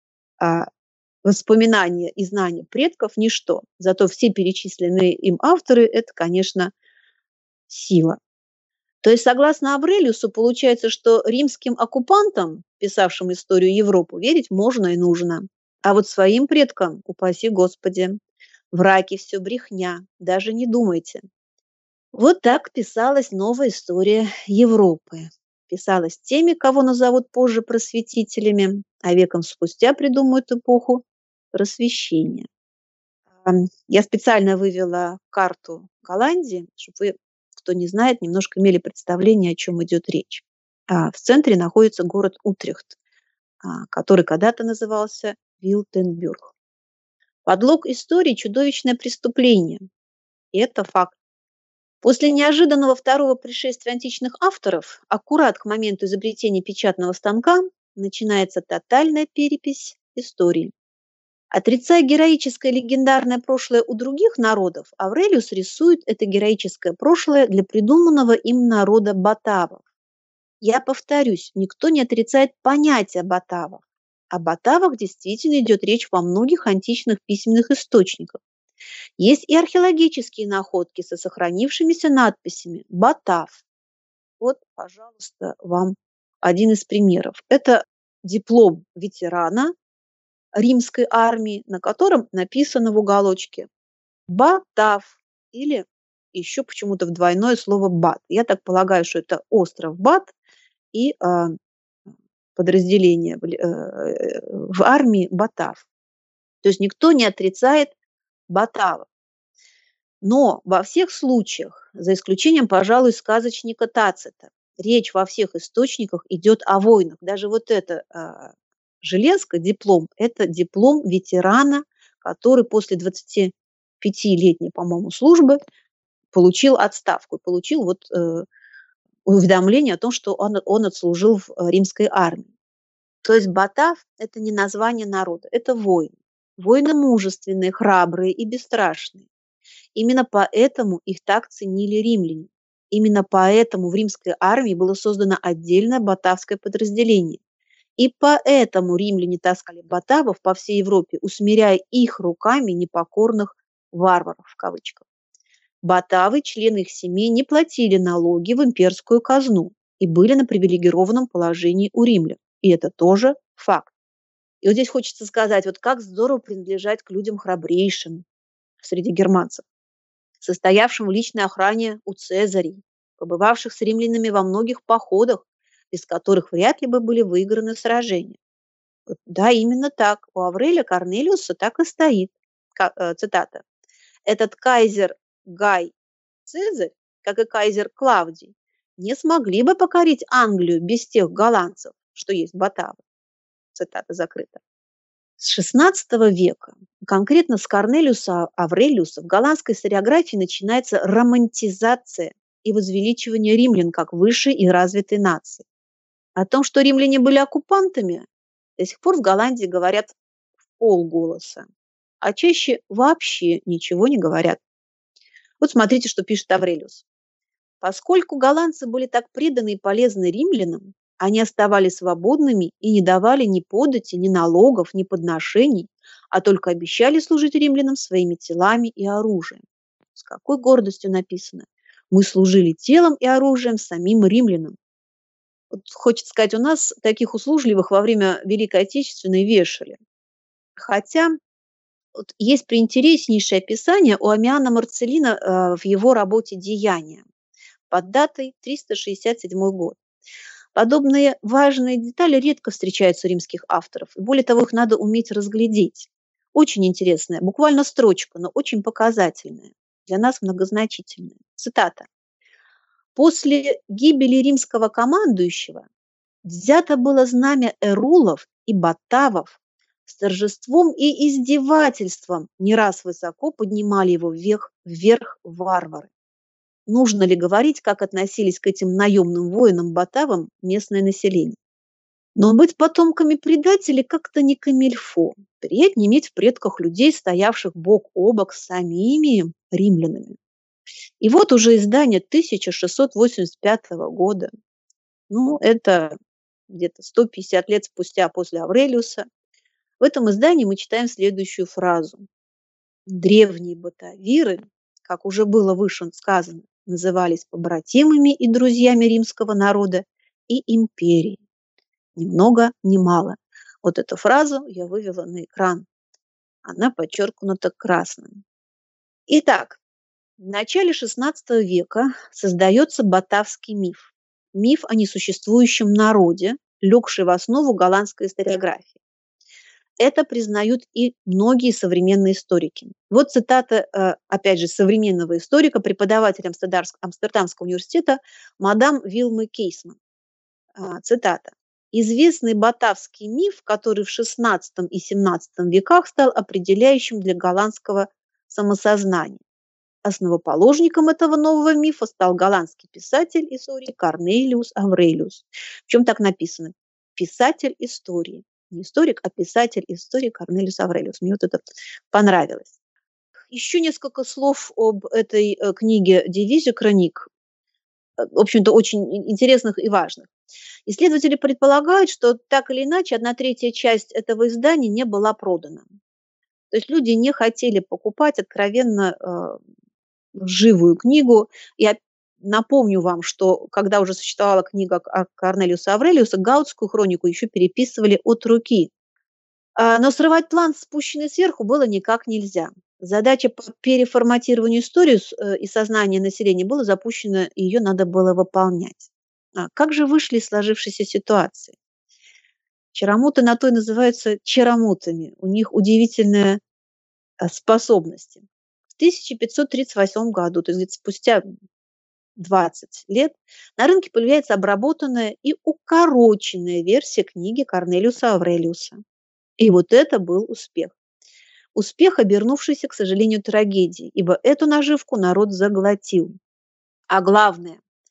воспоминания и знания предков – ничто. Зато все перечисленные им авторы – это, конечно, сила. То есть, согласно Аврелиусу, получается, что римским оккупантам, писавшим историю Европы, верить можно и нужно. А вот своим предкам, упаси Господи, враки все брехня, даже не думайте. Вот так писалась новая история Европы. Писалась теми, кого назовут позже просветителями, а веком спустя придумают эпоху просвещения. Я специально вывела карту Голландии, чтобы вы, кто не знает, немножко имели представление, о чем идет речь. В центре находится город Утрехт, который когда-то назывался Вилтенбюрг. Подлог истории – чудовищное преступление. И это факт. После неожиданного второго пришествия античных авторов, аккурат к моменту изобретения печатного станка, начинается тотальная перепись истории. Отрицая героическое легендарное прошлое у других народов, Аврелиус рисует это героическое прошлое для придуманного им народа батавов. Я повторюсь, никто не отрицает понятия батавов. О батавах действительно идет речь во многих античных письменных источниках. Есть и археологические находки со сохранившимися надписями «Батав». Вот, пожалуйста, вам один из примеров. Это диплом ветерана римской армии, на котором написано в уголочке «Батав» или еще почему-то в двойное слово «бат». Я так полагаю, что это остров Бат и подразделение в армии Батав. То есть никто не отрицает батавов. Но во всех случаях, за исключением, пожалуй, сказочника Тацита, речь во всех источниках идет о войнах. Даже вот это железка, диплом, это диплом ветерана, который после 25-летней, по-моему, службы получил отставку, получил вот уведомление о том, что он отслужил в римской армии. То есть Батав– это не название народа, это воин. Воины мужественные, храбрые и бесстрашные. Именно поэтому их так ценили римляне. Именно поэтому в римской армии было создано отдельное батавское подразделение. И поэтому римляне таскали батавов по всей Европе, усмиряя их руками непокорных варваров, в кавычках. Батавы, члены их семей, не платили налоги в имперскую казну и были на привилегированном положении у римлян. И это тоже факт. И вот здесь хочется сказать, вот как здорово принадлежать к людям храбрейшим среди германцев, состоявшим в личной охране у Цезарей, побывавших с римлянами во многих походах, без которых вряд ли бы были выиграны сражения. Вот, да, именно так. У Аврелия Корнелиуса так и стоит. Цитата. «Этот кайзер Гай Цезарь, как и кайзер Клавдий, не смогли бы покорить Англию без тех голландцев, что есть батавы». Цитата закрыта. С XVI века, конкретно с Корнелиуса Аврелиуса, в голландской историографии начинается романтизация и возвеличивание римлян как высшей и развитой нации. О том, что римляне были оккупантами, до сих пор в Голландии говорят в полголоса, а чаще вообще ничего не говорят. Вот смотрите, что пишет Аврелиус. Поскольку голландцы были так преданы и полезны римлянам, они оставались свободными и не давали ни подати, ни налогов, ни подношений, а только обещали служить римлянам своими телами и оружием. С какой гордостью написано. Мы служили телом и оружием самим римлянам. Вот хочется сказать, у нас таких услужливых во время Великой Отечественной вешали. Хотя вот есть приинтереснейшее описание у Аммиана Марцеллина в его работе «Деяния» под датой 367 год. Подобные важные детали редко встречаются у римских авторов, и более того, их надо уметь разглядеть. Очень интересная, буквально строчка, но очень показательная, для нас многозначительная. Цитата. «После гибели римского командующего взято было знамя эрулов и батавов, с торжеством и издевательством не раз высоко поднимали его вверх варвары». Нужно ли говорить, как относились к этим наемным воинам-батавам местное население? Но быть потомками предателей как-то не камильфо. Приятнее иметь в предках людей, стоявших бок о бок с самими римлянами. И вот уже издание 1685 года. Ну, это где-то 150 лет спустя после Аврелиуса. В этом издании мы читаем следующую фразу. Древние батавиры, как уже было выше сказано, назывались побратимами и друзьями римского народа и империи. Ни много, ни мало. Вот эту фразу я вывела на экран. Она подчеркнута красным. Итак, в начале XVI века создается батавский миф. Миф о несуществующем народе, легший в основу голландской историографии. Это признают и многие современные историки. Вот цитата, опять же, современного историка, преподавателя Амстердамского университета мадам Вилмы Кейсман. Цитата. «Известный батавский миф, который в XVI и XVII веках стал определяющим для голландского самосознания. Основоположником этого нового мифа стал голландский писатель истории Корнелиус Аврелиус». Причем так написано. Писатель истории. Не историк, а писатель истории Корнелиус Аврелиус. Мне вот это понравилось. Еще несколько слов об этой книге «Дивизию Хроник», в общем-то, очень интересных и важных. Исследователи предполагают, что так или иначе 1/3 часть этого издания не была продана. То есть люди не хотели покупать откровенно живую книгу. Я напомню вам, что когда уже существовала книга Корнелиуса Аврелиуса, Гаутскую хронику еще переписывали от руки. Но срывать план, спущенный сверху, было никак нельзя. Задача по переформатированию истории и сознания населения была запущена, и ее надо было выполнять. Как же вышли из сложившейся ситуации? Черомуты на то и называются черомутами. У них удивительные способности. В 1538 году, то есть где-то спустя 20 лет, на рынке появляется обработанная и укороченная версия книги Корнелиуса Аврелиуса. И вот это был успех. Успех, обернувшийся, к сожалению, трагедией, ибо эту наживку народ заглотил. А главное,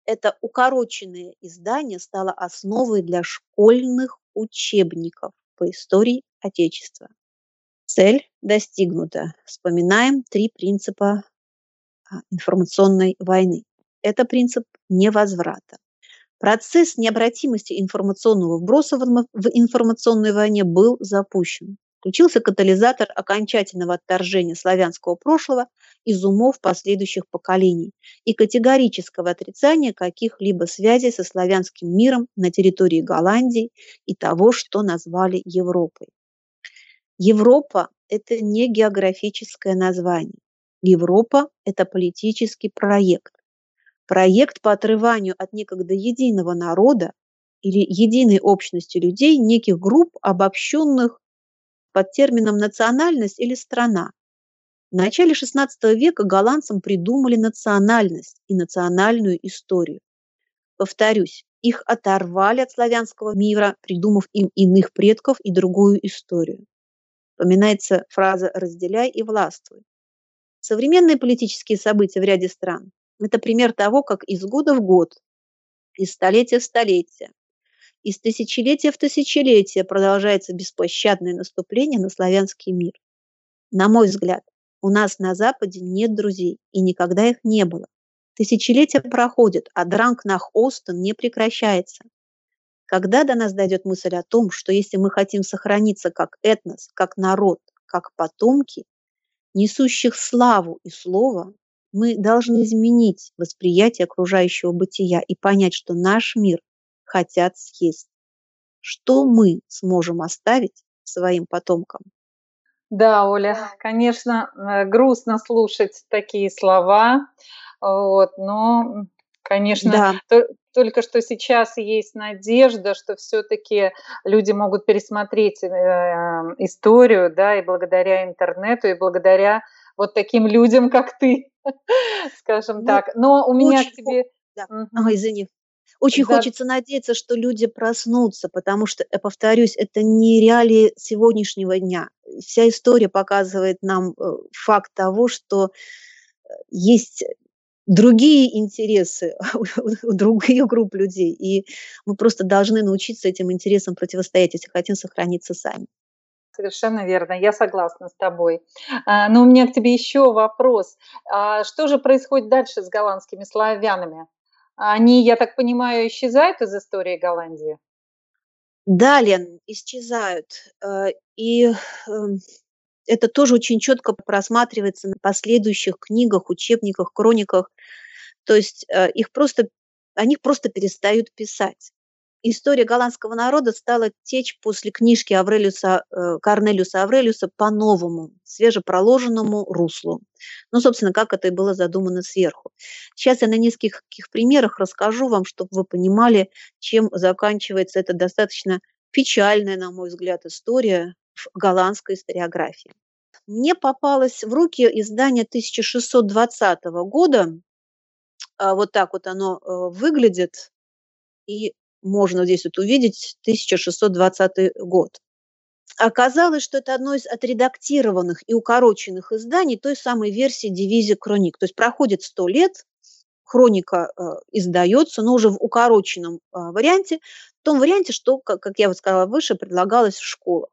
Это укороченное издание стало основой для школьных учебников по истории Отечества. Цель достигнута. Вспоминаем 3 принципа информационной войны. Это принцип невозврата. Процесс необратимости информационного вброса в информационной войне был запущен. Включился катализатор окончательного отторжения славянского прошлого из умов последующих поколений и категорического отрицания каких-либо связей со славянским миром на территории Голландии и того, что назвали Европой. Европа – это не географическое название. Европа – это политический проект. Проект по отрыванию от некогда единого народа или единой общности людей неких групп, обобщенных под термином национальность или страна. В начале XVI века голландцам придумали национальность и национальную историю. Повторюсь, их оторвали от славянского мира, придумав им иных предков и другую историю. Вспоминается фраза «разделяй и властвуй». Современные политические события в ряде стран – это пример того, как из года в год, из столетия в столетие, из тысячелетия в тысячелетие продолжается беспощадное наступление на славянский мир. На мой взгляд, у нас на Западе нет друзей, и никогда их не было. Тысячелетия проходят, а Дранг нах Остен не прекращается. Когда до нас дойдет мысль о том, что если мы хотим сохраниться как этнос, как народ, как потомки, несущих славу и слово, мы должны изменить восприятие окружающего бытия и понять, что наш мир хотят съесть. Что мы сможем оставить своим потомкам? Да, Оля, конечно, грустно слушать такие слова, но, конечно, Да. только что сейчас есть надежда, что все-таки люди могут пересмотреть историю, да, и благодаря интернету, и благодаря вот таким людям, как ты, скажем так. Но у меня к тебе... Да. Извини. Очень хочется надеяться, что люди проснутся, потому что, повторюсь, это не реалии сегодняшнего дня. Вся история показывает нам факт того, что есть другие интересы у других групп людей, и мы просто должны научиться этим интересам противостоять, если хотим сохраниться сами. Совершенно верно, я согласна с тобой. Но у меня к тебе еще вопрос. Что же происходит дальше с голландскими славянами? Они, я так понимаю, исчезают из истории Голландии? Да, Лен, исчезают. И это тоже очень четко просматривается на последующих книгах, учебниках, хрониках. То есть о них просто перестают писать. История голландского народа стала течь после книжки Корнелиуса Аврелиуса по новому, свежепроложенному руслу. Ну, собственно, как это и было задумано сверху. Сейчас я на нескольких примерах расскажу вам, чтобы вы понимали, чем заканчивается эта достаточно печальная, на мой взгляд, история в голландской историографии. Мне попалось в руки издание 1620 года. Вот так вот оно выглядит. И можно здесь вот увидеть 1620 год. Оказалось, что это одно из отредактированных и укороченных изданий той самой версии дивизии Кроник. То есть проходит 100 лет, хроника издается, но уже в укороченном варианте, в том варианте, что, как я вот сказала выше, предлагалось в школах.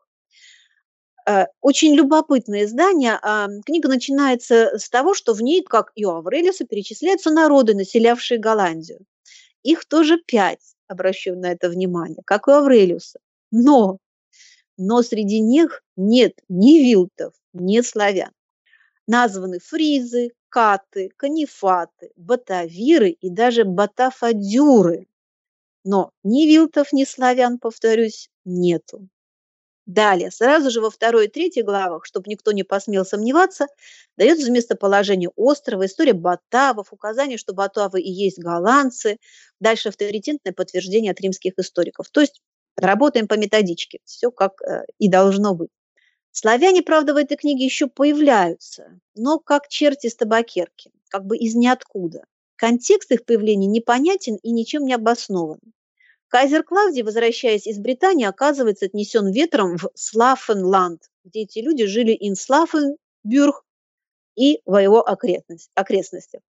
Очень любопытное издание. Книга начинается с того, что в ней, как и у Аврелиуса, перечисляются народы, населявшие Голландию. Их тоже 5, обращу на это внимание, как и у Аврелиуса. Но среди них нет ни вилтов, ни славян. Названы фризы, каты, канифаты, батавиры и даже батафадюры. Но ни вилтов, ни славян, повторюсь, нету. Далее, сразу же во 2 и 3 главах, чтобы никто не посмел сомневаться, дается местоположение острова, история батавов, указание, что батавы и есть голландцы, дальше авторитетное подтверждение от римских историков. То есть работаем по методичке, все как и должно быть. Славяне, правда, в этой книге еще появляются, но как черти с табакерки, как бы из ниоткуда. Контекст их появления непонятен и ничем не обоснован. Кайзер Клавдий, возвращаясь из Британии, оказывается отнесен ветром в Слаффенланд, где эти люди жили in Слаффенбюрг и в его окрестностях.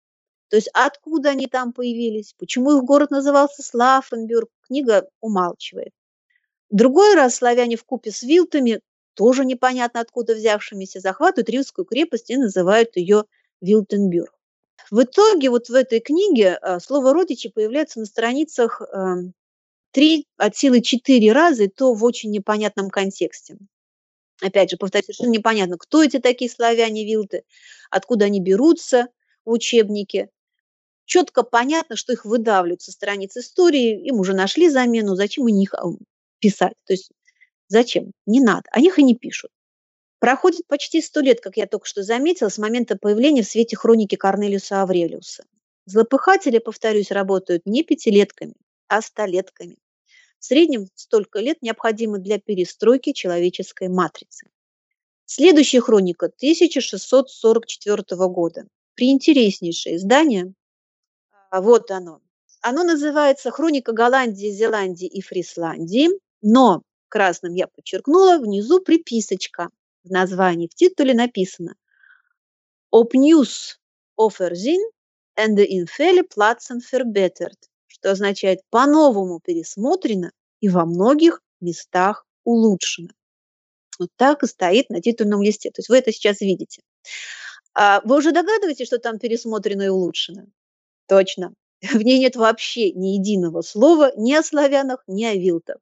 То есть откуда они там появились, почему их город назывался Славенбюрг, книга умалчивает. Другой раз славяне вкупе с вилтами, тоже непонятно откуда взявшимися, захватывают Римскую крепость и называют ее Вилтенбюрг. В итоге вот в этой книге слово «родичи» появляется на страницах 3, от силы 4 раза, и то в очень непонятном контексте. Опять же, повторюсь, совершенно непонятно, кто эти такие славяне-вилты, откуда они берутся в учебнике. Четко понятно, что их выдавливают со страниц истории, им уже нашли замену, зачем о них писать? То есть зачем? Не надо. О них и не пишут. Проходит почти 100 лет, как я только что заметила, с момента появления в свете хроники Корнелиуса Аврелиуса. Злопыхатели, повторюсь, работают не пятилетками, а столетками. В среднем столько лет необходимо для перестройки человеческой матрицы. Следующая хроника 1644 года. Приинтереснейшее издание. Вот оно. Оно называется «Хроника Голландии, Зеландии и Фрисландии», но красным я подчеркнула, внизу приписочка. В названии, в титуле написано «Opnieuws overzien en de invele plaatsen verbeterd», что означает «по-новому пересмотрено и во многих местах улучшено». Вот так и стоит на титульном листе. То есть вы это сейчас видите. Вы уже догадываетесь, что там пересмотрено и улучшено? Точно. В ней нет вообще ни единого слова ни о славянах, ни о вилтах.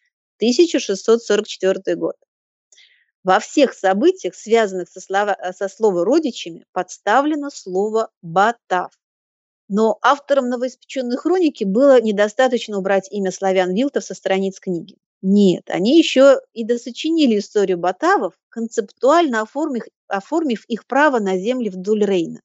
1644 год. Во всех событиях, связанных со словом «родичами», подставлено слово «батав». Но авторам новоиспеченной хроники было недостаточно убрать имя славян-вилтов со страниц книги. Нет, они еще и досочинили историю батавов, концептуально оформив их право на земли вдоль Рейна.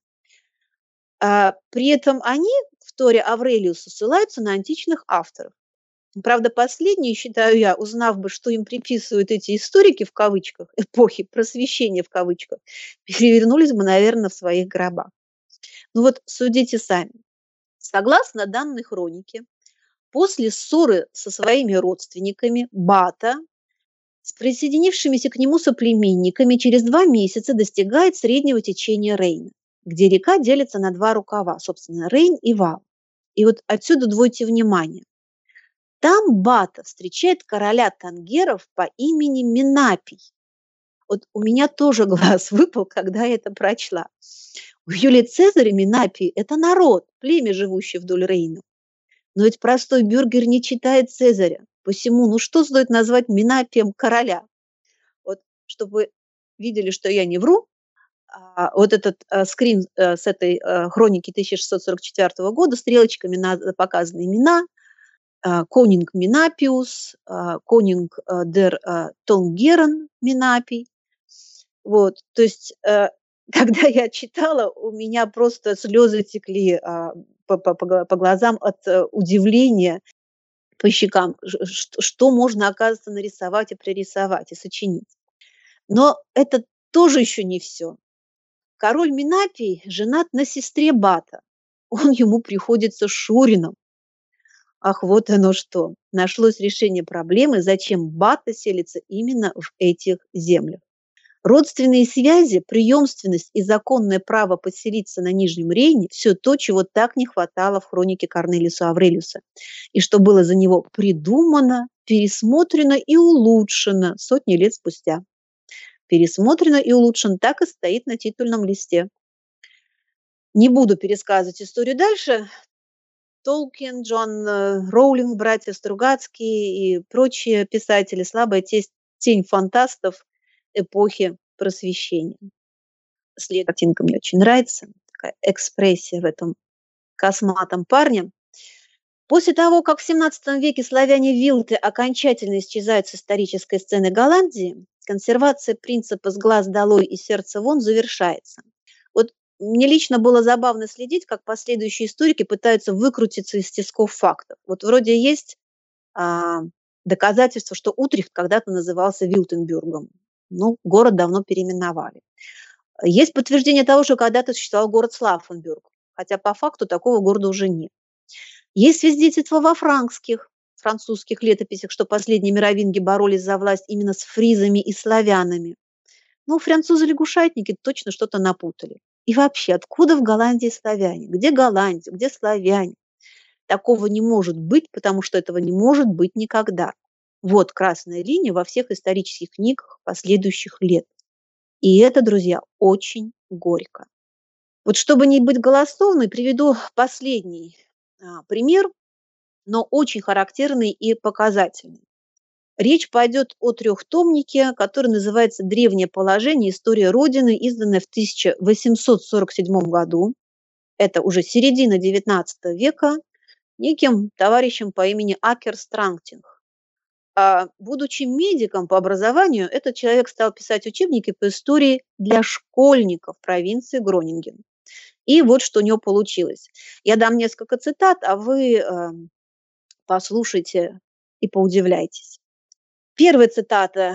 При этом они, в Торе Аврелиусу, ссылаются на античных авторов. Правда, последние, считаю я, узнав бы, что им приписывают эти историки, в кавычках, эпохи просвещения, в кавычках, перевернулись бы, наверное, в своих гробах. Ну вот судите сами. Согласно данной хронике, после ссоры со своими родственниками Бата с присоединившимися к нему соплеменниками через 2 месяца достигает среднего течения Рейна, где река делится на 2 рукава, собственно, Рейн и Вал. И вот отсюда двойте внимание. Там Бата встречает короля тангеров по имени Менапий. Вот у меня тоже глаз выпал, когда я это прочла. У Юлия Цезаря Менапий – это народ, племя, живущее вдоль Рейна. Но ведь простой бюргер не читает Цезаря. Посему, ну что стоит назвать Менапием короля? Вот, чтобы вы видели, что я не вру, вот этот скрин с этой хроники 1644 года, стрелочками показаны имена. Конинг Менапиус, Конинг дер Тонгерен Менапий. Вот, то есть, когда я читала, у меня просто слезы текли по глазам от удивления, по щекам, что можно, оказывается, нарисовать и пририсовать, и сочинить. Но это тоже еще не все. Король Менапий женат на сестре Бата. Он ему приходится шурином. Ах, вот оно что. Нашлось решение проблемы, зачем Бата селится именно в этих землях. Родственные связи, преемственность и законное право поселиться на Нижнем Рейне – все то, чего так не хватало в хронике Корнелиуса Аврелиуса, и что было за него придумано, пересмотрено и улучшено сотни лет спустя. Пересмотрено и улучшено так и стоит на титульном листе. Не буду пересказывать историю дальше. Толкин, Джон Роулинг, братья Стругацкие и прочие писатели, слабая тень фантастов эпохи просвещения. Следующая картинка мне очень нравится, такая экспрессия в этом косматом парне. После того, как в 17 веке славяне-вилты окончательно исчезают с исторической сцены Голландии, консервация принципа «с глаз долой и сердца вон» завершается. Вот мне лично было забавно следить, как последующие историки пытаются выкрутиться из тисков фактов. Вот вроде есть доказательства, что Утрехт когда-то назывался Вилтенбюргом. Ну, город давно переименовали. Есть подтверждение того, что когда-то существовал город Славенбюрг, хотя по факту такого города уже нет. Есть свидетельства во французских летописях, что последние мировинги боролись за власть именно с фризами и славянами. Ну, французы-лягушатники точно что-то напутали. И вообще, откуда в Голландии славяне? Где Голландия? Где славяне? Такого не может быть, потому что этого не может быть никогда. Вот красная линия во всех исторических книгах последующих лет. И это, друзья, очень горько. Вот чтобы не быть голословной, приведу последний пример, но очень характерный и показательный. Речь пойдет о трехтомнике, который называется «Древнее положение. История Родины», изданное в 1847 году. Это уже середина XIX века, неким товарищем по имени Акер Странгтинг. Будучи медиком по образованию, этот человек стал писать учебники по истории для школьников провинции Гронинген. И вот что у него получилось. Я дам несколько цитат, а вы послушайте и поудивляйтесь. Первая цитата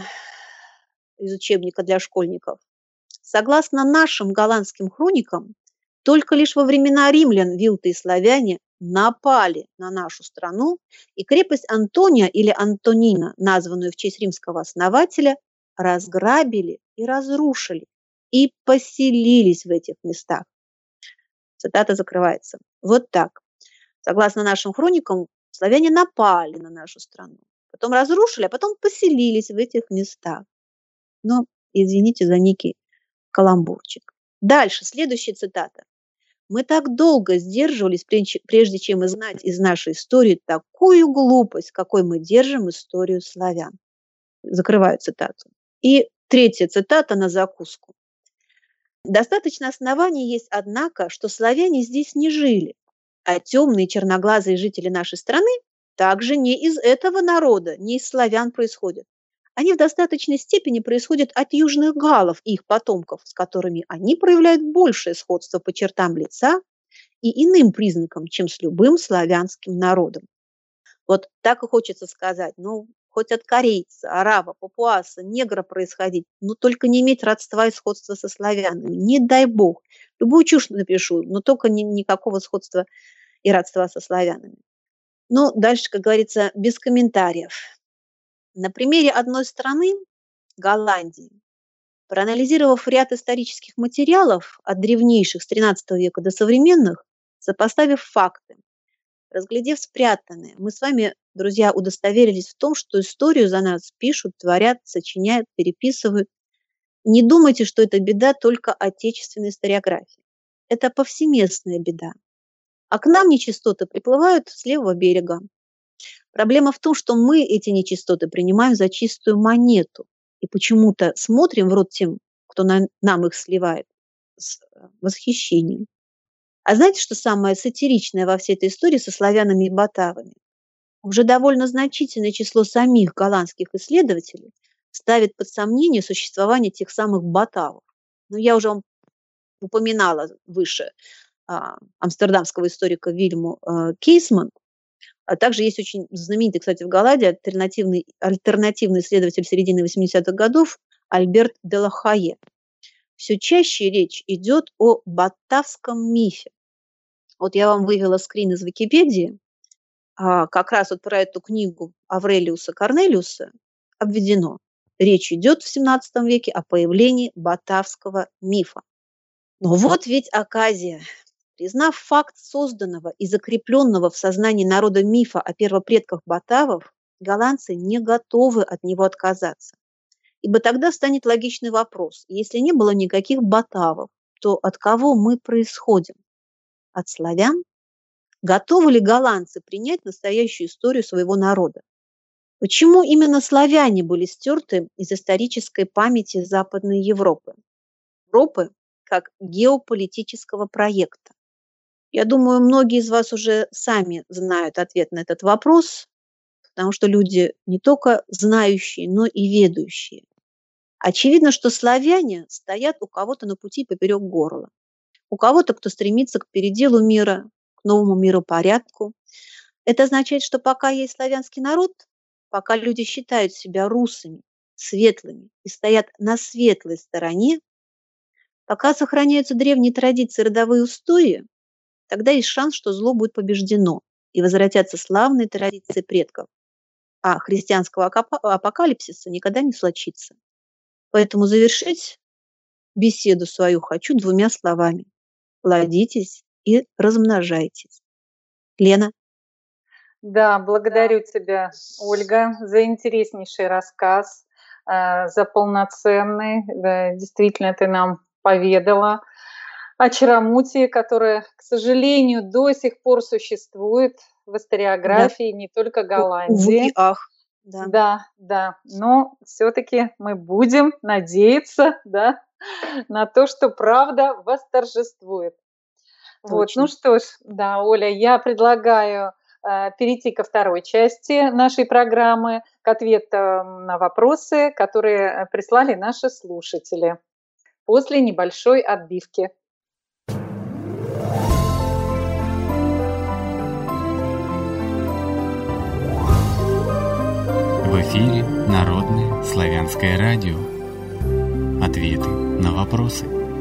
из учебника для школьников. Согласно нашим голландским хроникам, только лишь во времена римлян вилты и славяне напали на нашу страну, и крепость Антония или Антонина, названную в честь римского основателя, разграбили и разрушили, и поселились в этих местах. Цитата закрывается. Вот так. Согласно нашим хроникам, славяне напали на нашу страну, потом разрушили, а потом поселились в этих местах. Но извините за некий каламбурчик. Дальше, следующая цитата. Мы так долго сдерживались, прежде чем изгнать из нашей истории такую глупость, какой мы держим историю славян. Закрываю цитату. И третья цитата на закуску. Достаточно оснований есть, однако, что славяне здесь не жили, а темные черноглазые жители нашей страны также не из этого народа, не из славян происходят. Они в достаточной степени происходят от южных галлов и их потомков, с которыми они проявляют большее сходство по чертам лица и иным признакам, чем с любым славянским народом. Вот так и хочется сказать, ну, хоть от корейца, араба, папуаса, негра происходить, но только не иметь родства и сходства со славянами. Не дай бог. Любую чушь напишу, но только никакого сходства и родства со славянами. Ну, дальше, как говорится, без комментариев. На примере одной страны, Голландии, проанализировав ряд исторических материалов от древнейших с XIII века до современных, сопоставив факты, разглядев спрятанное, мы с вами, друзья, удостоверились в том, что историю за нас пишут, творят, сочиняют, переписывают. Не думайте, что это беда только отечественной историографии. Это повсеместная беда. А к нам нечистоты приплывают с левого берега. Проблема в том, что мы эти нечистоты принимаем за чистую монету и почему-то смотрим в рот тем, кто нам их сливает, с восхищением. А знаете, что самое сатиричное во всей этой истории со славянами и батавами? Уже довольно значительное число самих голландских исследователей ставит под сомнение существование тех самых батавов. Ну, я уже вам упоминала выше амстердамского историка Вильму Кейсман. А также есть очень знаменитый, кстати, в Голландии альтернативный исследователь середины 80-х годов Альберт де ла Хайе. Все чаще речь идет о батавском мифе. Вот я вам вывела скрин из Википедии. Как раз вот про эту книгу Аврелиуса Корнелиуса обведено. Речь идет в 17 веке о появлении батавского мифа. Но вот ведь оказия. Признав факт созданного и закрепленного в сознании народа мифа о первопредках батавов, голландцы не готовы от него отказаться. Ибо тогда станет логичный вопрос: если не было никаких батавов, то от кого мы происходим? От славян? Готовы ли голландцы принять настоящую историю своего народа? Почему именно славяне были стерты из исторической памяти Западной Европы? Европы как геополитического проекта. Я думаю, многие из вас уже сами знают ответ на этот вопрос, потому что люди не только знающие, но и ведущие. Очевидно, что славяне стоят у кого-то на пути поперек горла. У кого-то, кто стремится к переделу мира, к новому миропорядку. Это означает, что пока есть славянский народ, пока люди считают себя русами, светлыми и стоят на светлой стороне, пока сохраняются древние традиции, родовые устои, тогда есть шанс, что зло будет побеждено и возвратятся славные традиции предков. А христианского апокалипсиса никогда не случится. Поэтому завершить беседу свою хочу двумя словами. Плодитесь и размножайтесь. Лена? Да, благодарю тебя, Ольга, за интереснейший рассказ, за полноценный. Действительно, ты нам поведала о Чарамуте, которая, к сожалению, до сих пор существует в историографии не только Увы Голландии. и ах. Да. Да, но все-таки мы будем надеяться, да, на то, что правда восторжествует. Вот, ну Точно. что ж, да, Оля, я предлагаю перейти ко второй части нашей программы, к ответам на вопросы, которые прислали наши слушатели после небольшой отбивки. В эфире Народное славянское радио. Ответы на вопросы.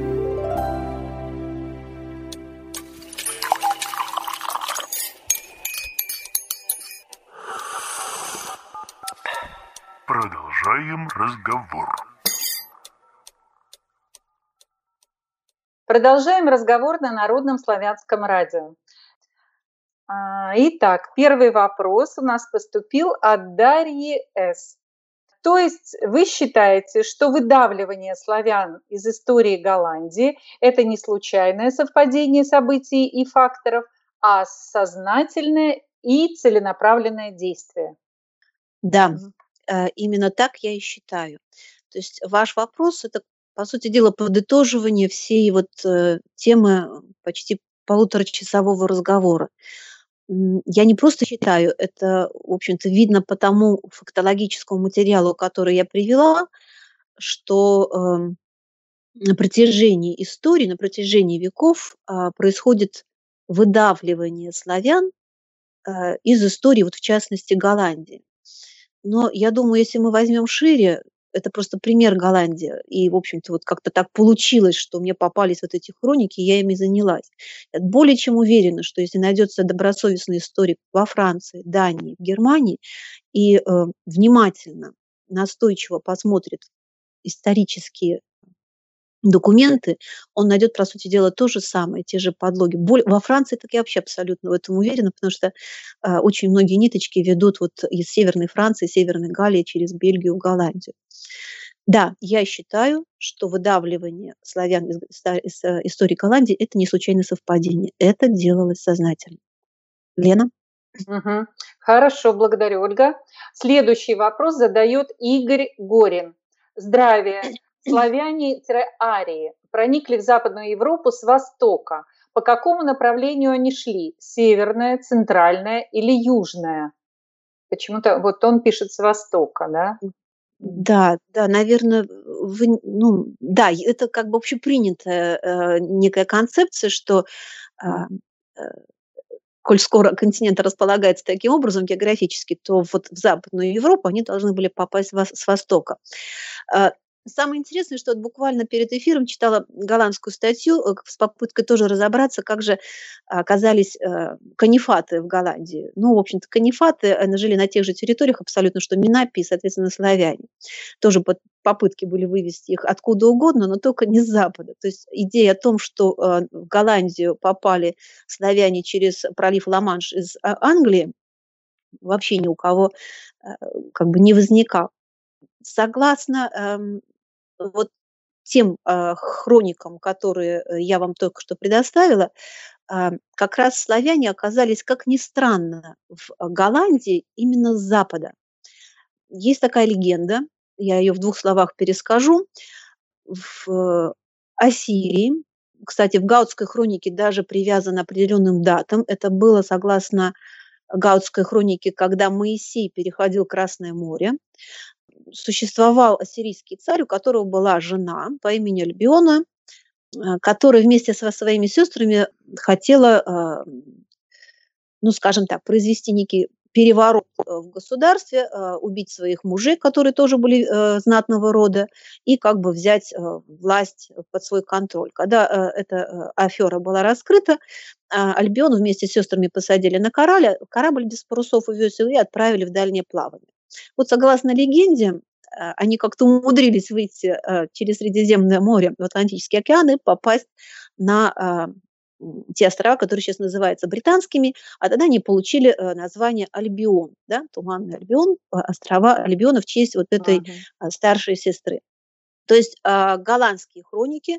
Продолжаем разговор. Продолжаем разговор на Народном славянском радио. Итак, первый вопрос у нас поступил от Дарьи С. То есть вы считаете, что выдавливание славян из истории Голландии – это не случайное совпадение событий и факторов, а сознательное и целенаправленное действие? Да, именно так я и считаю. То есть ваш вопрос – это, по сути дела, подытоживание всей вот темы почти полуторачасового разговора. Я не просто считаю, это, в общем-то, видно по тому фактологическому материалу, который я привела, что на протяжении истории, на протяжении веков происходит выдавливание славян из истории, вот в частности, Голландии. Но я думаю, если мы возьмем шире, это просто пример Голландии. И, в общем-то, вот как-то так получилось, что мне попались вот эти хроники, и я ими занялась. Я более чем уверена, что если найдется добросовестный историк во Франции, Дании, в Германии и внимательно, настойчиво посмотрит исторические документы, он найдет, по сути дела, то же самое, те же подлоги. Во Франции так я вообще абсолютно в этом уверена, потому что очень многие ниточки ведут вот из Северной Франции, Северной Галлии через Бельгию в Голландию. Да, я считаю, что выдавливание славян из истории Голландии – это не случайное совпадение. Это делалось сознательно. Лена? Угу. Хорошо, благодарю, Ольга. Следующий вопрос задает Игорь Горин. Здравия. Славяне-арии проникли в Западную Европу с востока. По какому направлению они шли? Северное, центральное или южное? Почему-то вот он пишет с востока, да? Да, наверное, да, это как бы общепринятая некая концепция, что коль скоро континент располагается таким образом географически, то вот в Западную Европу они должны были попасть с востока. Самое интересное, что вот буквально перед эфиром читала голландскую статью с попыткой тоже разобраться, как же оказались канифаты в Голландии. Ну, в общем-то, канифаты жили на тех же территориях абсолютно, что минапи и, соответственно, славяне. Тоже попытки были вывести их откуда угодно, но только не с запада. То есть идея о том, что в Голландию попали славяне через пролив Ла-Манш из Англии, вообще ни у кого как бы не возникало. Согласно вот тем хроникам, которые я вам только что предоставила, как раз славяне оказались, как ни странно, в Голландии именно с запада. Есть такая легенда, я ее в 2 словах перескажу. В Ассирии, кстати, в гаутской хронике даже привязано определенным датам. Это было согласно гаутской хронике, когда Моисей переходил Красное море. Существовал ассирийский царь, у которого была жена по имени Альбиона, которая вместе со своими сестрами хотела, ну, скажем так, произвести некий переворот в государстве, убить своих мужей, которые тоже были знатного рода, и как бы взять власть под свой контроль. Когда эта афера была раскрыта, Альбиону вместе с сестрами посадили на корабль без парусов увез его и отправили в дальнее плавание. Вот согласно легенде, они как-то умудрились выйти через Средиземное море в Атлантический океан и попасть на те острова, которые сейчас называются британскими, а тогда они получили название Альбион, да, Туманный Альбион, острова Альбиона в честь вот этой Мгм. старшей сестры. То есть голландские хроники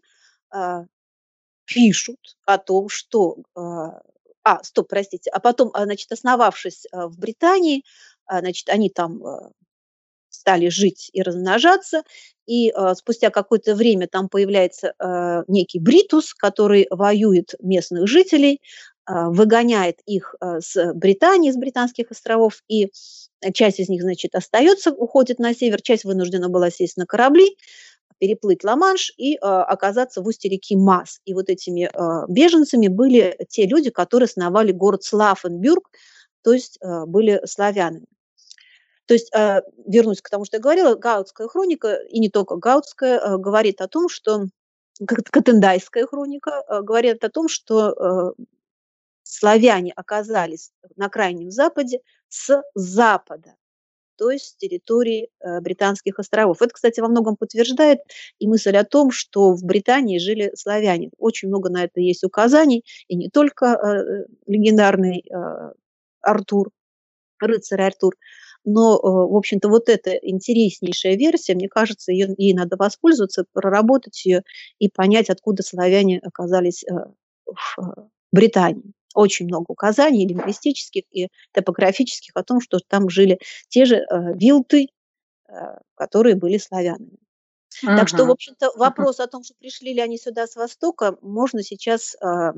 пишут о том, что стоп, простите. А потом, значит, основавшись в Британии, значит, они там стали жить и размножаться, и спустя какое-то время там появляется некий Бритус, который воюет местных жителей, выгоняет их с Британии, с британских островов, и часть из них, значит, остается, уходит на север, часть вынуждена была сесть на корабли, переплыть Ла-Манш и оказаться в устье реки Мас. И вот этими беженцами были те люди, которые основали город Славенбюрг, то есть были славянами. То есть, вернусь к тому, что я говорила, гаутская хроника, и не только гаутская, говорит о том, что Катендайская хроника говорит о том, что славяне оказались на Крайнем Западе с запада, то есть с территории Британских островов. Это, кстати, во многом подтверждает и мысль о том, что в Британии жили славяне. Очень много на это есть указаний, и не только легендарный Артур, рыцарь Артур, но, в общем-то, вот эта интереснейшая версия, мне кажется, ей надо воспользоваться, проработать ее и понять, откуда славяне оказались в Британии. Очень много указаний и лингвистических, и топографических о том, что там жили те же вилты, которые были славянами. Так что, в Мгм. общем-то, вопрос о том, что пришли ли они сюда с Востока, можно сейчас,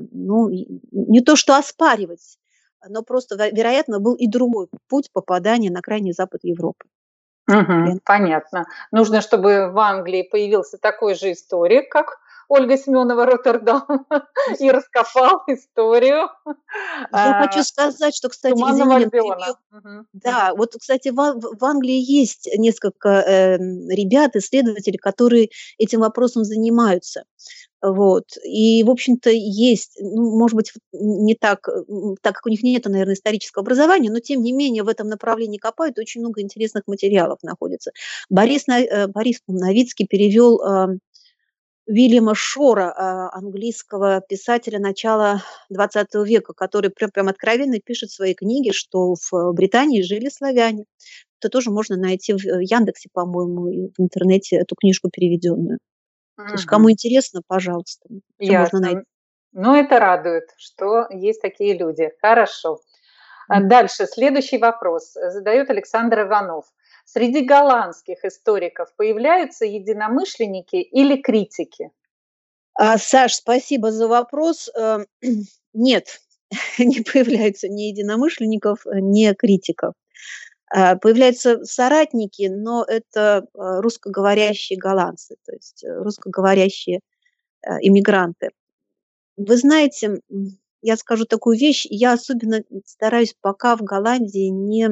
не то что оспаривать, но просто, вероятно, был и другой путь попадания на крайний запад Европы. Мгм. Лен? Понятно. Нужно, чтобы в Англии появился такой же историк, как Ольга Семенова Роттердам, и раскопал историю Я хочу а, сказать, что, кстати, извини, Туманного Лен, перебью. Альбиона. Мгм. Да, вот, кстати, в Англии есть несколько ребят, исследователей, которые этим вопросом занимаются. Вот. И, в общем-то, есть, ну, может быть, не так, так как у них нет, наверное, исторического образования, но, тем не менее, в этом направлении копают, очень много интересных материалов находится. Борис Новицкий перевел Уильяма Шора, английского писателя начала XX века, который прям откровенно пишет в своей книге, что в Британии жили славяне. Это тоже можно найти в Яндексе, по-моему, и в интернете эту книжку переведенную. То есть кому Мгм. интересно, пожалуйста, все можно найти. Ясно. Ну, это радует, что есть такие люди. Хорошо. М. Дальше, следующий вопрос задает Александр Иванов. Среди голландских историков появляются единомышленники или критики? Саш, спасибо за вопрос. Нет, не появляется ни единомышленников, ни критиков. Появляются соратники, но это русскоговорящие голландцы, то есть русскоговорящие иммигранты. Вы знаете, я скажу такую вещь, я особенно стараюсь пока в Голландии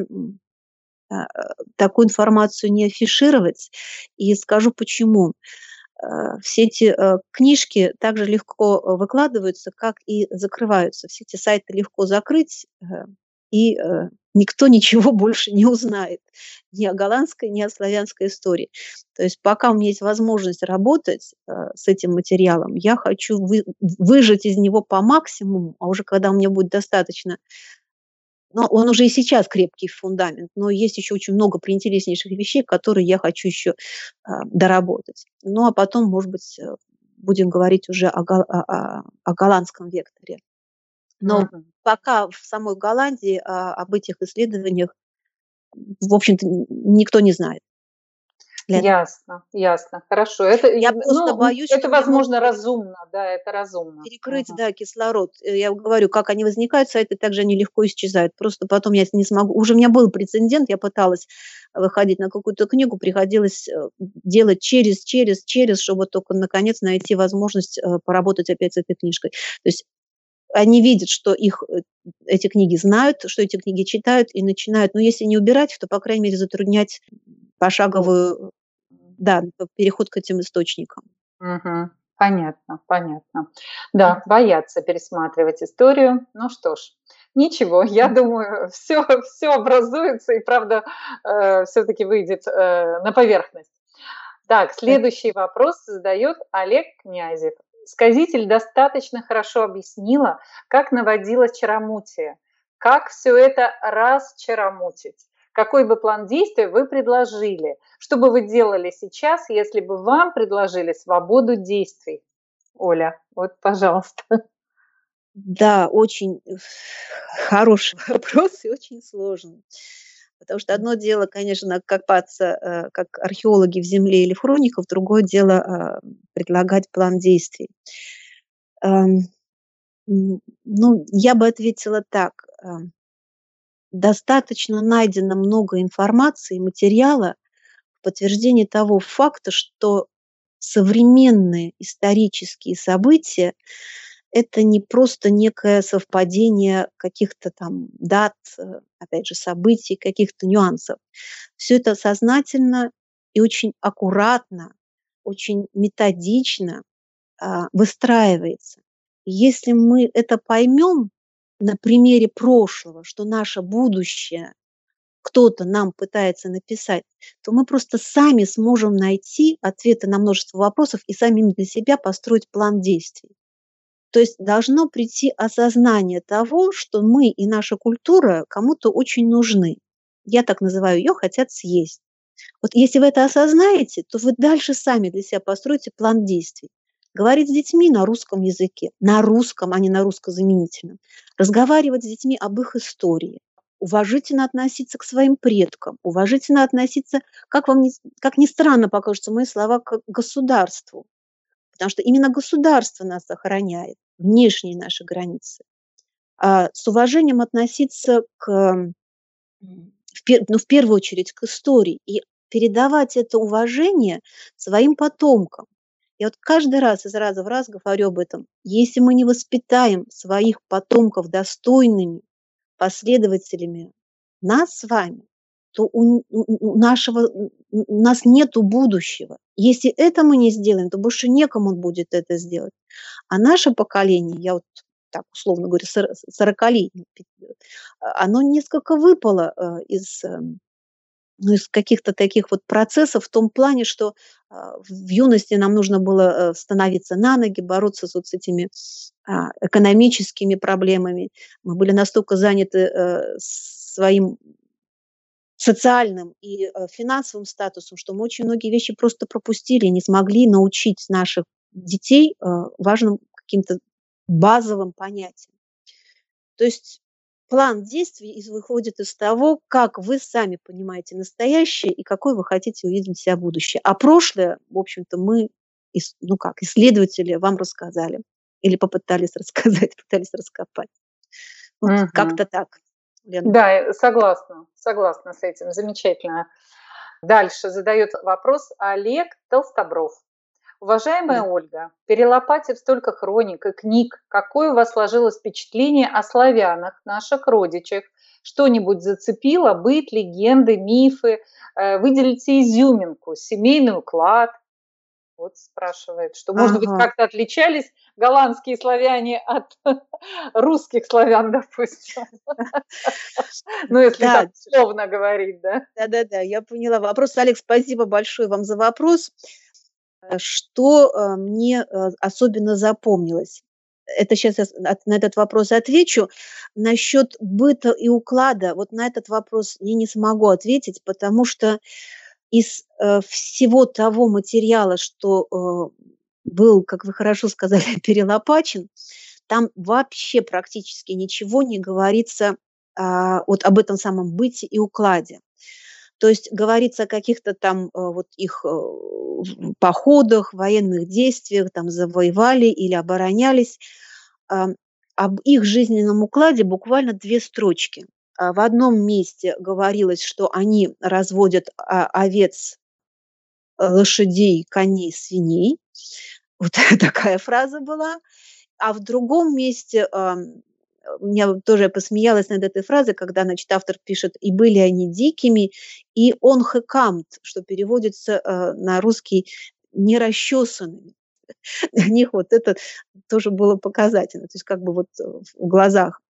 такую информацию не афишировать, и скажу почему. Все эти книжки также легко выкладываются, как и закрываются. Все эти сайты легко закрыть, и никто ничего больше не узнает ни о голландской, ни о славянской истории. То есть пока у меня есть возможность работать с этим материалом, я хочу выжать из него по максимуму, а уже когда у меня будет достаточно, но он уже и сейчас крепкий фундамент, но есть еще очень много приинтереснейших вещей, которые я хочу еще доработать. Ну, а потом, может быть, будем говорить уже о голландском векторе. Но Мгм. пока в самой Голландии об этих исследованиях, в общем-то, никто не знает. Лен, Ясно, ясно. Хорошо. Это, я просто боюсь, это, что мне могут возможно, разумно. Да, это разумно. перекрыть, Мгм. да, кислород. Я говорю, как они возникают, сайты, также они легко исчезают. Просто потом я не смогу. Уже у меня был прецедент, я пыталась выходить на какую-то книгу, приходилось делать через, чтобы только наконец найти возможность поработать опять с этой книжкой. То есть они видят, что эти книги знают, что эти книги читают и начинают, но если не убирать, то, по крайней мере, затруднять пошаговую, да, переход к этим источникам. Мгм. Понятно, понятно. Да, боятся пересматривать историю. Ну что ж, Ничего, я думаю, все образуется и, правда, все-таки выйдет на поверхность. Так, следующий вопрос задает Олег Князев. Сказитель достаточно хорошо объяснила, как наводилось чаромутие. Как все это расчаромутить? Какой бы план действия вы предложили? Что бы вы делали сейчас, если бы вам предложили свободу действий? Оля, вот, пожалуйста. Да, очень хороший вопрос и очень сложный. Потому что одно дело, конечно, копаться, как археологи в земле или в хрониках, другое дело, предлагать план действий. Ам, ну, я бы ответила так. Достаточно найдено много информации, материала в подтверждение того факта, что современные исторические события — это не просто некое совпадение каких-то там дат, опять же, событий, каких-то нюансов. Все это сознательно и очень аккуратно, очень методично выстраивается. И если мы это поймем на примере прошлого, что наше будущее кто-то нам пытается написать, то мы просто сами сможем найти ответы на множество вопросов и сами для себя построить план действий. То есть должно прийти осознание того, что мы и наша культура кому-то очень нужны. Я так называю ее, хотят съесть. Вот если вы это осознаете, то вы дальше сами для себя построите план действий. Говорить с детьми на русском языке, на русском, а не на русскозаменительном. Разговаривать с детьми об их истории. Уважительно относиться к своим предкам, уважительно относиться, как ни странно покажутся мои слова, к государству. Потому что именно государство нас охраняет, внешние наши границы. С уважением относиться в первую очередь к истории и передавать это уважение своим потомкам. Я вот каждый раз из раза в раз говорю об этом. Если мы не воспитаем своих потомков достойными последователями нас с вами, то у нас нету будущего. Если это мы не сделаем, то больше некому будет это сделать. А наше поколение, я вот так условно говорю, 40-летнее, оно несколько выпало из каких-то таких вот процессов в том плане, что в юности нам нужно было становиться на ноги, бороться с вот с этими экономическими проблемами. Мы были настолько заняты своим социальным и финансовым статусом, что мы очень многие вещи просто пропустили, не смогли научить наших детей важным каким-то базовым понятиям. То есть план действий выходит из того, как вы сами понимаете настоящее и какое вы хотите увидеть для себя будущее. А прошлое, в общем-то, мы, исследователи, вам рассказали или попытались рассказать, пытались раскопать. Вот как-то так, Лена. Да, согласна с этим, замечательно. Дальше задает вопрос Олег Толстобров. Уважаемая Ольга, перелопатив столько хроник и книг, какое у вас сложилось впечатление о славянах, наших родичах? Что-нибудь зацепило? Быт, легенды, мифы? Выделите изюминку, семейный уклад? Вот спрашивает, что, может быть, как-то отличались голландские славяне от русских славян, допустим. Ну, если так условно говорить, да? Да, я поняла вопрос. Олег, спасибо большое вам за вопрос. Что мне особенно запомнилось? Это сейчас я на этот вопрос отвечу. Насчет быта и уклада, вот на этот вопрос я не смогу ответить, потому что из всего того материала, что был, как вы хорошо сказали, перелопачен, там вообще практически ничего не говорится вот об этом самом быте и укладе. То есть говорится о каких-то там вот их походах, военных действиях, там завоевали или оборонялись. Об их жизненном укладе буквально 2 строчки. В одном месте говорилось, что они разводят овец, лошадей, коней, свиней. Вот такая фраза была. А в другом месте я тоже посмеялась над этой фразой, когда, значит, автор пишет: «И были они дикими, и он хекамт», что переводится на русский «нерасчесанными». Для них вот это тоже было показательно. То есть как бы вот в глазах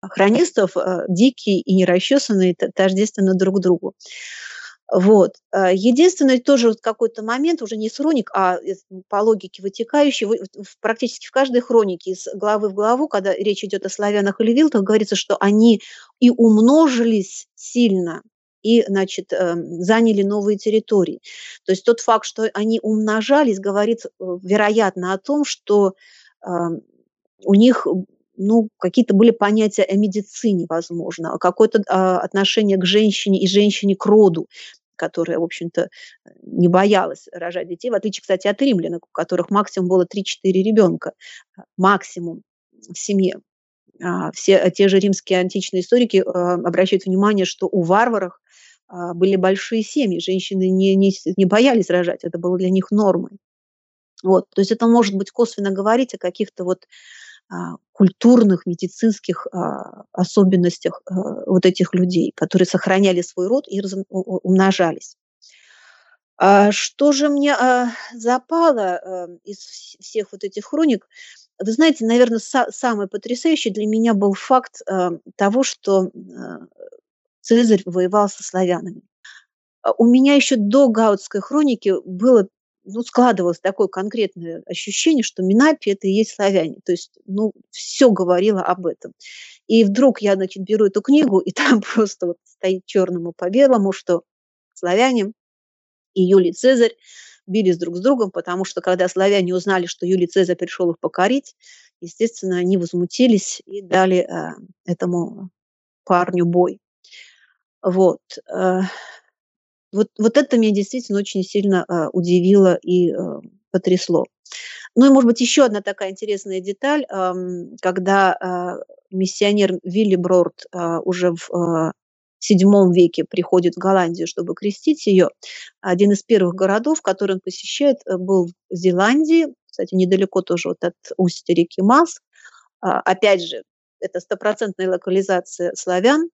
хронистов дикие и нерасчесанные, тождественны друг другу. Вот. Единственное, тоже вот какой-то момент, уже не с хроник, а по логике вытекающий, практически в каждой хронике из главы в главу, когда речь идет о славянах или вилтах, говорится, что они и умножились сильно, и, значит, заняли новые территории. То есть тот факт, что они умножались, говорит, вероятно, о том, что у них какие-то были понятия о медицине, возможно, какое-то отношение к женщине и женщине к роду, которая, в общем-то, не боялась рожать детей, в отличие, кстати, от римлян, у которых максимум было 3-4 ребенка, максимум в семье. Все те же римские античные историки обращают внимание, что у варваров были большие семьи, женщины не боялись рожать, это было для них нормой. Вот, то есть это может быть косвенно говорить о каких-то вот культурных, медицинских особенностях вот этих людей, которые сохраняли свой род и умножались. Что же мне запало из всех вот этих хроник? Вы знаете, наверное, самый потрясающий для меня был факт того, что Цезарь воевал со славянами. У меня еще до Гаутской хроники было складывалось такое конкретное ощущение, что Менапий – это и есть славяне. То есть, все говорило об этом. И вдруг я, значит, беру эту книгу, и там просто вот стоит черному по белому, что славяне и Юлий Цезарь бились друг с другом, потому что когда славяне узнали, что Юлий Цезарь пришел их покорить, естественно, они возмутились и дали этому парню бой. Вот. Вот это меня действительно очень сильно удивило и потрясло. Ну и, может быть, еще одна такая интересная деталь, когда миссионер Виллиброрд уже в VII веке приходит в Голландию, чтобы крестить ее, один из первых городов, который он посещает, был в Зеландии, кстати, недалеко тоже вот от устья реки Маас. Опять же, это стопроцентная локализация славян.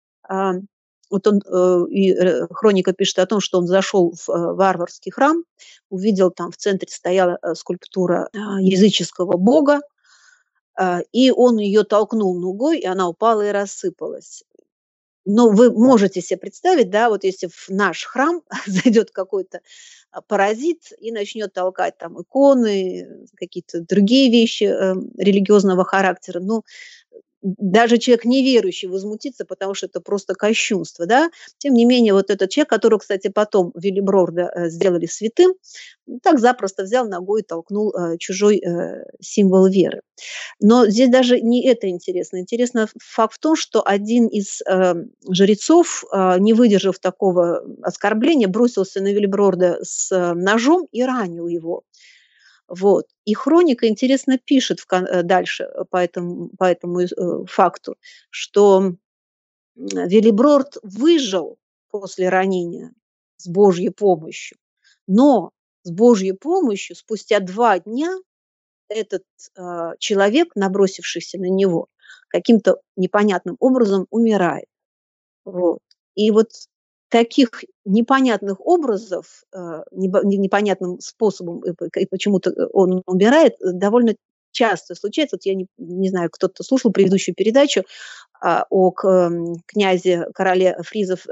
Вот он, хроника пишет о том, что он зашел в варварский храм, увидел, там в центре стояла скульптура языческого бога, и он ее толкнул ногой, и она упала и рассыпалась. Но вы можете себе представить, да, вот если в наш храм зайдет какой-то паразит и начнет толкать там иконы, какие-то другие вещи религиозного характера, даже человек неверующий возмутится, потому что это просто кощунство, да. Тем не менее, вот этот человек, которого, кстати, потом Виллиброрда сделали святым, так запросто взял ногой и толкнул чужой символ веры. Но здесь даже не это интересно. Интересно факт в том, что один из жрецов, не выдержав такого оскорбления, бросился на Виллиброрда с ножом и ранил его. Вот. И хроника интересно пишет дальше по этому факту, что Виллиброрд выжил после ранения с Божьей помощью, но с Божьей помощью спустя 2 дня этот человек, набросившийся на него, каким-то непонятным образом умирает. Вот. И вот таких непонятных образов, непонятным способом, и почему-то он умирает, довольно часто случается. Вот я не знаю, кто-то слушал предыдущую передачу о князе, короле фризов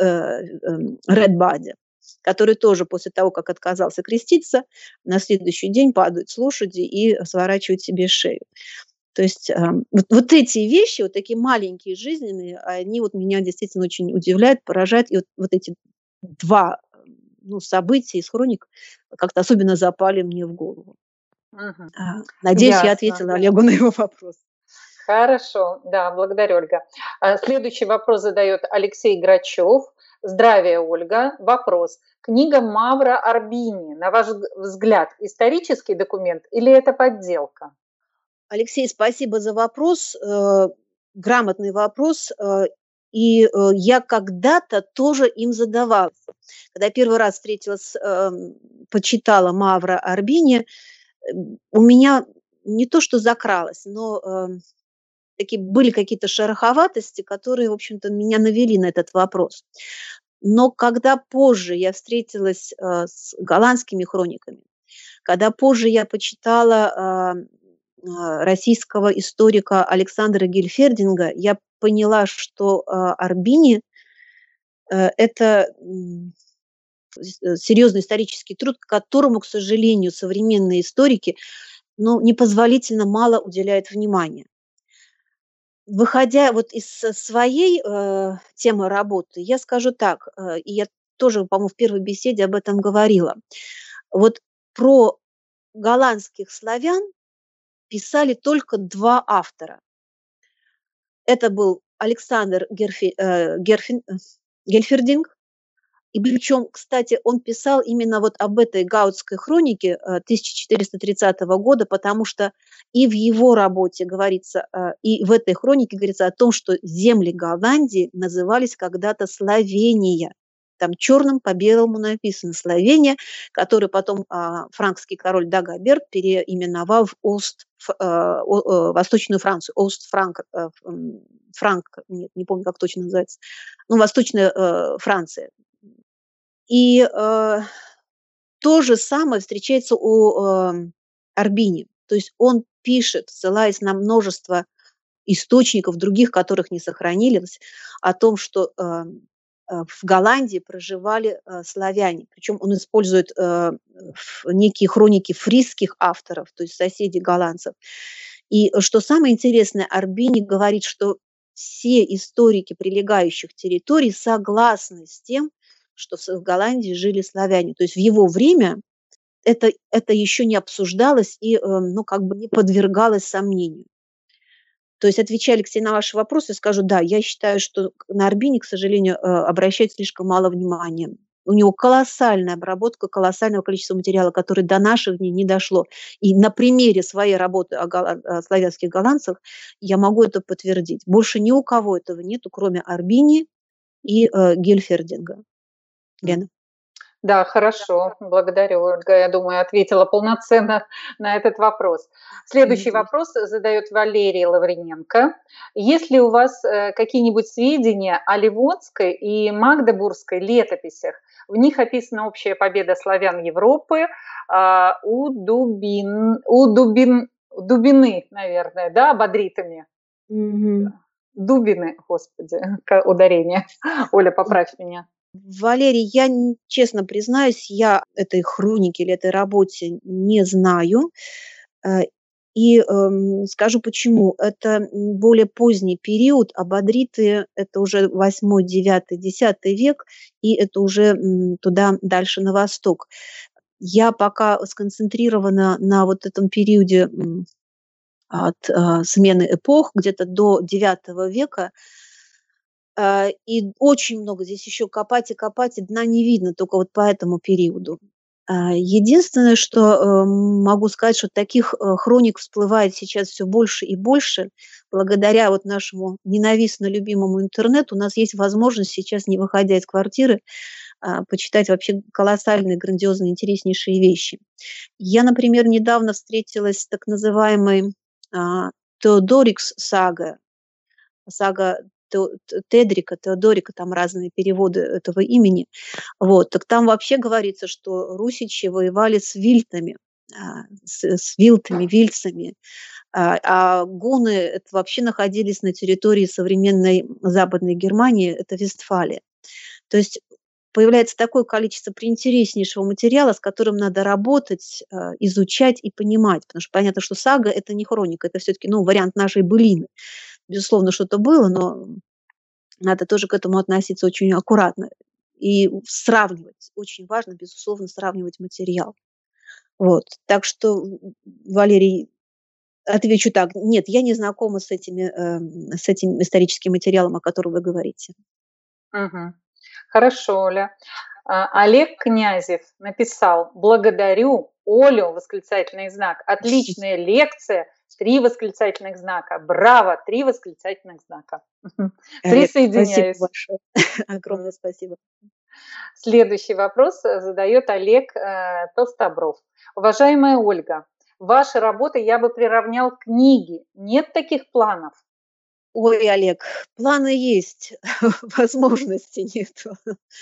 Редбаде, который тоже после того, как отказался креститься, на следующий день падает с лошади и сворачивает себе шею. То есть вот эти вещи, вот такие маленькие, жизненные, они вот меня действительно очень удивляют, поражают. И вот эти 2 события из хроник как-то особенно запали мне в голову. Мгм. Надеюсь, Ясно. я ответила Олегу на его вопрос. Хорошо, да, благодарю, Ольга. Следующий вопрос задает Алексей Грачев. Здравия, Ольга. Вопрос. Книга Мавра Арбини, на ваш взгляд, исторический документ или это подделка? Алексей, спасибо за вопрос. Грамотный вопрос. И я когда-то тоже им задавалась. Когда я первый раз встретилась, почитала Мавра Арбини, у меня не то что закралось, но были какие-то шероховатости, которые, в общем-то, меня навели на этот вопрос. Но когда позже я встретилась с голландскими хрониками, когда позже я почитала российского историка Александра Гильфердинга, я поняла, что Арбини это серьезный исторический труд, которому, к сожалению, современные историки непозволительно мало уделяют внимания. Выходя вот из своей темы работы, я скажу так, и я тоже, по-моему, в первой беседе об этом говорила. Вот про голландских славян писали только два автора. Это был Александр Гельфердинг, и причем, кстати, он писал именно вот об этой гаутской хронике 1430 года, потому что и в его работе говорится, и в этой хронике говорится о том, что земли Голландии назывались когда-то Словения. Там черным по белому написано Словения, который потом франкский король Дагоберт переименовал в Восточную Францию, не помню, как точно называется, Восточная Франция. И то же самое встречается у Арбини. То есть он пишет, ссылаясь на множество источников других, которых не сохранилось, о том, что в Голландии проживали славяне. Причем он использует некие хроники фрисских авторов, то есть соседей голландцев. И что самое интересное, Арбини говорит, что все историки прилегающих территорий согласны с тем, что в Голландии жили славяне. То есть в его время это еще не обсуждалось и не подвергалось сомнению. То есть, отвечая, Алексей, на ваши вопросы, скажу, да, я считаю, что на Арбини, к сожалению, обращают слишком мало внимания. У него колоссальная обработка, колоссального количества материала, который до наших дней не дошло. И на примере своей работы о славянских голландцах я могу это подтвердить. Больше ни у кого этого нету, кроме Арбини и Гельфердинга. Лена. Да, хорошо, благодарю, Ольга. Я думаю, ответила полноценно на этот вопрос. Следующий вопрос задает Валерий Лавриненко. Есть ли у вас какие-нибудь сведения о Ливонской и Магдебургской летописях? В них описана общая победа славян Европы у Дубины, наверное, да, абадритами. Дубины, господи, ударение. Оля, поправь меня. Валерий, я честно признаюсь, я этой хроники или этой работе не знаю. И скажу почему. Это более поздний период, абадриты – это уже 8, 9, 10 век, и это уже туда дальше на восток. Я пока сконцентрирована на вот этом периоде от смены эпох, где-то до 9 века, и очень много здесь еще копать и копать, и дна не видно, только вот по этому периоду. Единственное, что могу сказать, что таких хроник всплывает сейчас все больше и больше. Благодаря вот нашему ненавистно любимому интернету у нас есть возможность сейчас, не выходя из квартиры, почитать вообще колоссальные, грандиозные, интереснейшие вещи. Я, например, недавно встретилась с так называемой Теодорикс сага Теодорика, там разные переводы этого имени. Вот. Так там вообще говорится, что русичи воевали с вильтами, с вильцами, а гуны это вообще находились на территории современной Западной Германии, это Вестфалия. То есть появляется такое количество приинтереснейшего материала, с которым надо работать, изучать и понимать. Потому что понятно, что сага – это не хроника, это все-таки вариант нашей былины. Безусловно, что-то было, но надо тоже к этому относиться очень аккуратно и сравнивать. Очень важно, безусловно, сравнивать материал. Вот. Так что, Валерий, отвечу так. Нет, я не знакома с этим историческим материалом, о котором вы говорите. Угу. Хорошо, Оля. Олег Князев написал: благодарю Олю, восклицательный знак, отличная лекция, 3 восклицательных знака, браво, 3 восклицательных знака. Присоединяюсь. Спасибо большое. Огромное спасибо. Следующий вопрос задает Олег Толстобров. Уважаемая Ольга, ваши работы я бы приравнял к книге. Нет таких планов? Ой, Олег, планы есть, возможностей нету.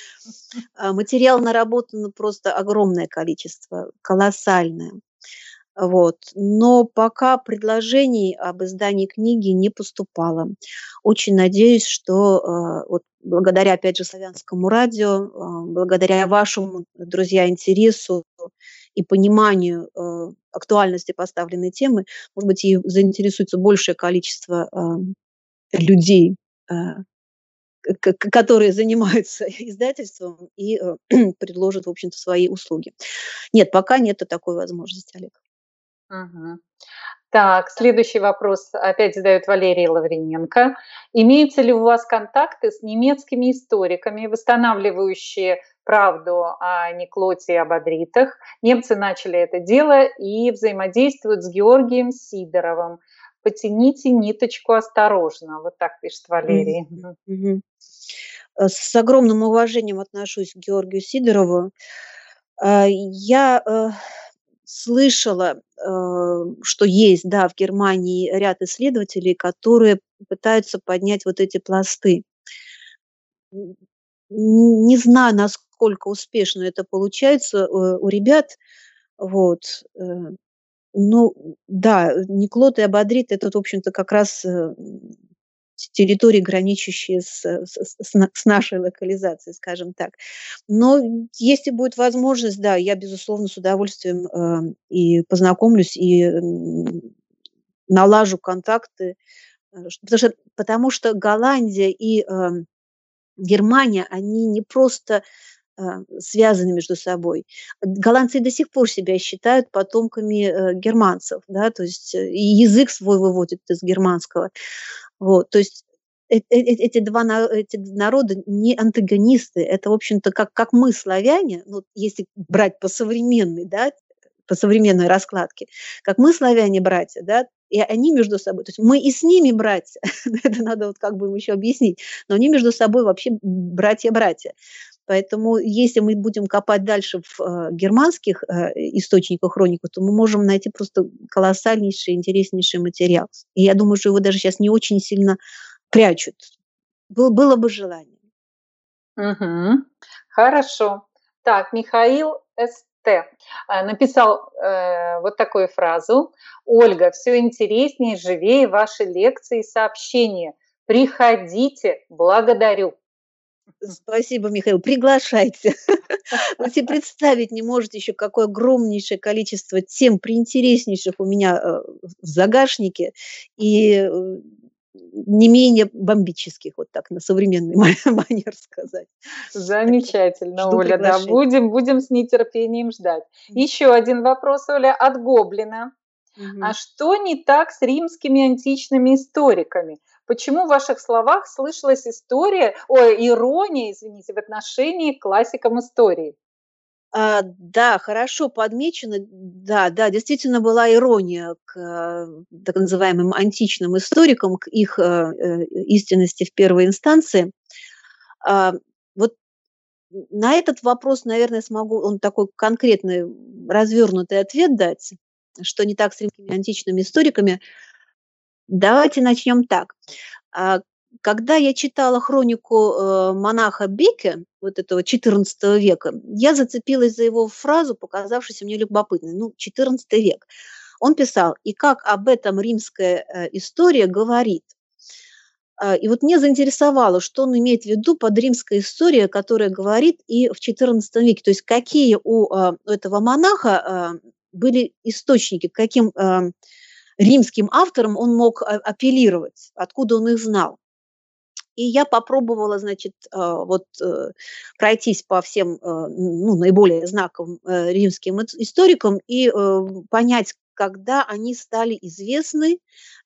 Материал наработано просто огромное количество, колоссальное. Вот. Но пока предложений об издании книги не поступало. Очень надеюсь, что вот благодаря, опять же, славянскому радио, благодаря вашему, друзья, интересу и пониманию актуальности поставленной темы, может быть, и заинтересуется большее количество людей, которые занимаются издательством и предложат, в общем-то, свои услуги. Нет, пока нет такой возможности, Олег. Мгм. Так, следующий вопрос опять задает Валерий Лавриненко. Имеются ли у вас контакты с немецкими историками, восстанавливающие правду о Никлоте и об адритах? Немцы начали это дело и взаимодействуют с Георгием Сидоровым. Потяните ниточку осторожно. Вот так пишет Валерий. Мгм. С огромным уважением отношусь к Георгию Сидорову. Я слышала, что есть, да, в Германии ряд исследователей, которые пытаются поднять вот эти пласты. Не знаю, насколько успешно это получается у ребят. Вот. Ну да, Никлот и Абадрит — это, в общем-то, как раз территории, граничащие с нашей локализацией, скажем так. Но если будет возможность, да, я, безусловно, с удовольствием и познакомлюсь, и налажу контакты, потому что Голландия и Германия, они не просто связаны между собой. Голландцы до сих пор себя считают потомками германцев, да, то есть и язык свой выводят из германского. Вот, то есть эти народа не антагонисты. Это, в общем-то, как мы, славяне, ну, если брать по современной, да, по современной раскладке, как мы, славяне, братья, да, и они между собой, то есть мы и с ними братья, это надо вот как бы им еще объяснить, но они между собой вообще братья-братья. Поэтому если мы будем копать дальше в германских источниках, хрониках, то мы можем найти просто колоссальнейший, интереснейший материал. И я думаю, что его даже сейчас не очень сильно прячут. Было бы желание. Мгм. Хорошо. Так, Михаил СТ написал вот такую фразу. Ольга, все интереснее, живее ваши лекции и сообщения. Приходите, благодарю. Спасибо, Михаил. Приглашайте. Вы себе представить не можете еще, какое огромнейшее количество тем приинтереснейших у меня в загашнике и не менее бомбических, вот так на современный манер сказать. Замечательно, Жду Оля, да, приглашения. будем с нетерпением ждать. Еще один вопрос, Оля, от Гоблина. А Мгм. что не так с римскими античными историками? Почему в ваших словах слышалась ирония, извините, в отношении к классикам истории? Да, хорошо подмечено. Да, да, действительно была ирония к так называемым античным историкам, к их истинности в первой инстанции. А, Вот на этот вопрос, наверное, смогу он такой конкретный, развернутый ответ дать, что не так с римскими античными историками. Давайте начнем так. А, Когда я читала хронику монаха Беке, вот этого XIV века, я зацепилась за его фразу, показавшуюся мне любопытной. Ну, XIV век. Он писал: «И как об этом римская история говорит». И вот меня заинтересовало, что он имеет в виду под римской историей, которая говорит и в XIV веке. То есть какие у этого монаха были источники, к каким римским авторам он мог апеллировать, откуда он их знал. И я попробовала, значит, пройтись по всем ну, наиболее знаковым римским историкам и понять, когда они стали известны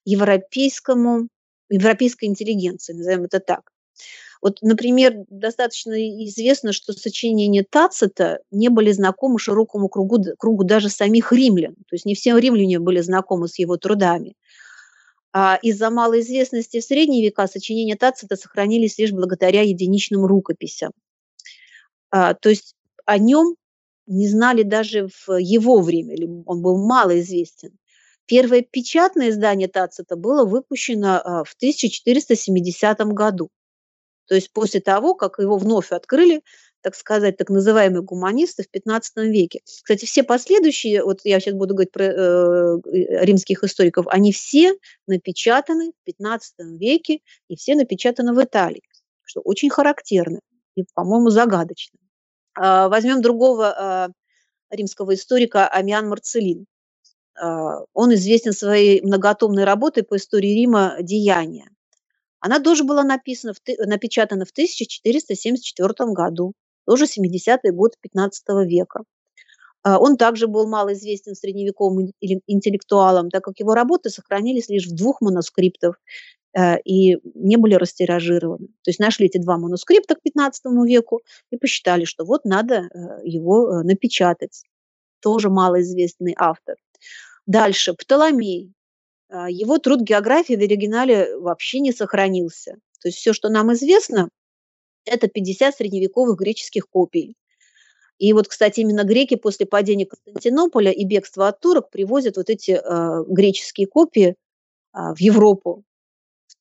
европейской интеллигенции, назовем это так. Вот, например, достаточно известно, что сочинения Тацита не были знакомы широкому кругу даже самих римлян. То есть не все римляне были знакомы с его трудами. А из-за малой известности в средние века сочинения Тацита сохранились лишь благодаря единичным рукописям. То есть о нем не знали даже в его время, или он был малоизвестен. Первое печатное издание Тацита было выпущено в 1470 году. То есть после того, как его вновь открыли, так сказать, так называемые гуманисты в XV веке. Кстати, все последующие, вот я сейчас буду говорить про римских историков, они все напечатаны в XV веке и все напечатаны в Италии, что очень характерно и, по-моему, загадочно. Возьмем другого римского историка Амиан Марцелин. Он известен своей многотомной работой по истории Рима «Деяния». Она тоже была напечатана в 1474 году, тоже 70-й год XV века. Он также был малоизвестен средневековым интеллектуалам, так как его работы сохранились лишь в 2 манускриптах и не были растиражированы. То есть нашли эти 2 манускрипта к XV веку и посчитали, что вот надо его напечатать. Тоже малоизвестный автор. Дальше, Птоломей. Его труд «География» в оригинале вообще не сохранился. То есть все, что нам известно, это 50 средневековых греческих копий. И вот, кстати, именно греки после падения Константинополя и бегства от турок привозят вот эти греческие копии в Европу в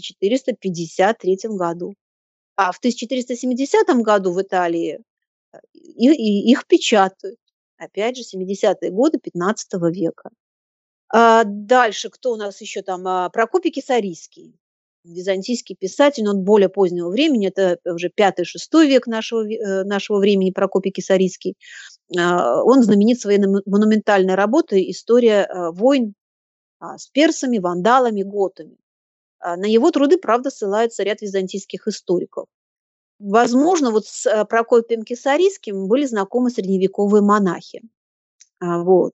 1453 году. А в 1470 году в Италии их печатают. Опять же, 70-е годы XV века. Дальше, кто у нас еще там? Прокопий Кесарийский, византийский писатель, но он более позднего времени, это уже 5-6 век нашего времени, Прокопий Кесарийский. Он знаменит своей монументальной работой «История войн с персами, вандалами, готами». На его труды, правда, ссылается ряд византийских историков. Возможно, вот с Прокопием Кесарийским были знакомы средневековые монахи. Вот.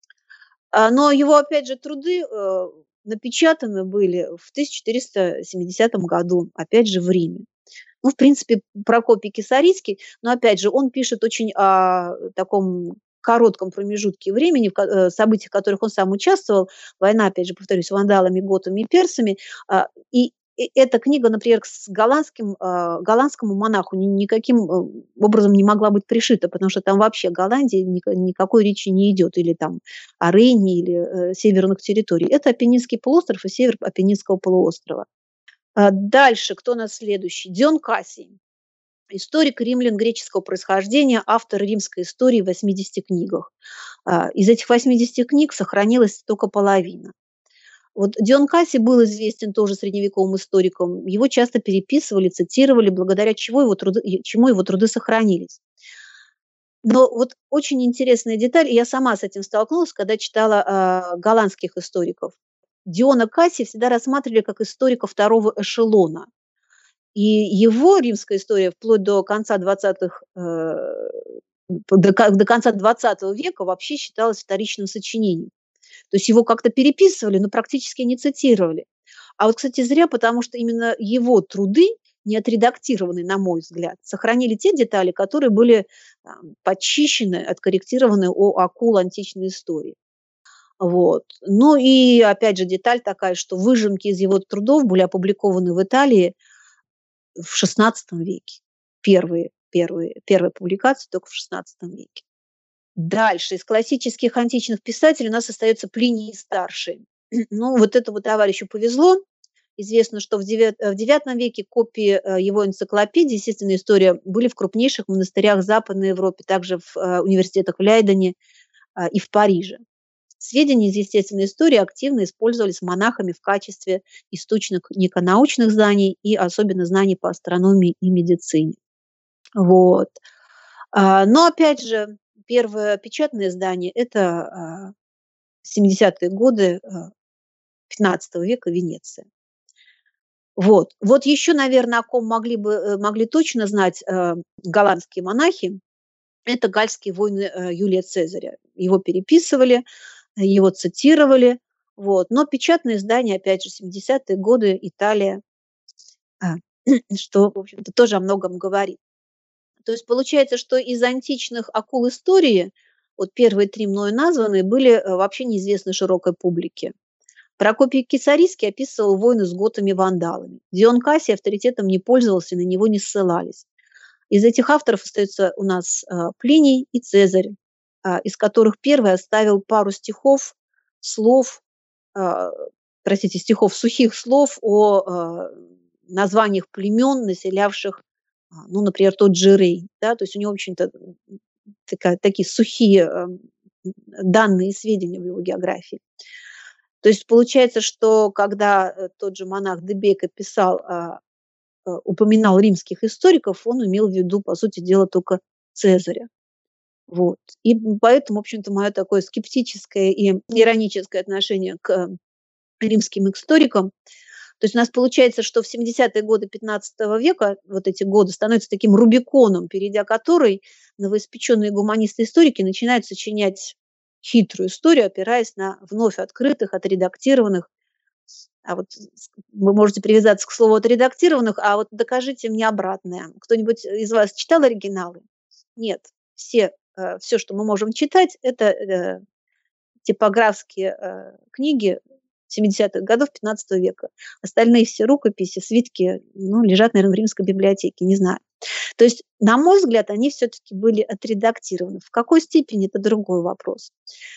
Но его, опять же, труды напечатаны были в 1470 году, опять же, в Риме. Ну, в принципе, Прокопий Кесарийский, но, опять же, он пишет очень о таком коротком промежутке времени, в событиях, в которых он сам участвовал. Война, опять же, повторюсь, с вандалами, готами и персами. И эта книга, например, к голландскому монаху никаким образом не могла быть пришита, потому что там вообще о Голландии никакой речи не идет, или там о Рейне, или северных территорий. Это Апеннинский полуостров и север Апеннинского полуострова. Дальше, кто у нас следующий? Дион Кассий. Историк римлян греческого происхождения, автор римской истории в 80 книгах. Из этих 80 книг сохранилась только половина. Вот Дион Кассий был известен тоже средневековым историком. Его часто переписывали, цитировали, благодаря чему его труды сохранились. Но вот очень интересная деталь, и я сама с этим столкнулась, когда читала голландских историков. Диона Кассия всегда рассматривали как историка второго эшелона. И его римская история вплоть до конца 20 века вообще считалась вторичным сочинением. То есть его как-то переписывали, но практически не цитировали. А вот, кстати, зря, потому что именно его труды, не отредактированные, на мой взгляд, сохранили те детали, которые были подчищены, откорректированы о акул античной истории. Вот. Ну и, опять же, деталь такая, что выжимки из его трудов были опубликованы в Италии в XVI веке. Первые публикации только в XVI веке. Дальше. Из классических античных писателей у нас остается Плиний Старший. Ну, вот этому товарищу повезло. Известно, что в IX веке копии его энциклопедии «Естественная история» были в крупнейших монастырях Западной Европы, также в университетах в Лейдене и в Париже. Сведения из естественной истории активно использовались монахами в качестве источника научных знаний и особенно знаний по астрономии и медицине. Вот. Но, опять же, первое печатное издание – это 70-е годы XV века, Венеция. Вот еще, наверное, о ком могли точно знать голландские монахи, это гальские войны Юлия Цезаря. Его переписывали, его цитировали. Вот. Но печатное издание, опять же, 70-е годы, Италия, что, в общем-то, тоже о многом говорит. То есть получается, что из античных акул истории, вот первые 3 мною названные, были вообще неизвестны широкой публике. Прокопий Кесарийский описывал войны с готами-вандалами. Дион Кассий авторитетом не пользовался, на него не ссылались. Из этих авторов остаются у нас Плиний и Цезарь, из которых первый оставил пару сухих слов о названиях племен, населявших Ну, например, тот же Рей, да, то есть у него, в общем-то, такие сухие данные и сведения в его географии. То есть получается, что когда тот же монах Дебека упоминал римских историков, он имел в виду, по сути дела, только Цезаря. Вот. И поэтому, в общем-то, мое такое скептическое и ироническое отношение к римским историкам. То есть у нас получается, что в 70-е годы 15 века вот эти годы становятся таким рубиконом, перейдя который новоиспеченные гуманисты-историки начинают сочинять хитрую историю, опираясь на вновь открытых, отредактированных. А вот вы можете привязаться к слову отредактированных, а вот докажите мне обратное. Кто-нибудь из вас читал оригиналы? Нет. Все, что мы можем читать, это типографские книги 70-х годов 15 века. Остальные все рукописи, свитки, лежат, наверное, в римской библиотеке, не знаю. То есть, на мой взгляд, они все-таки были отредактированы. В какой степени – это другой вопрос.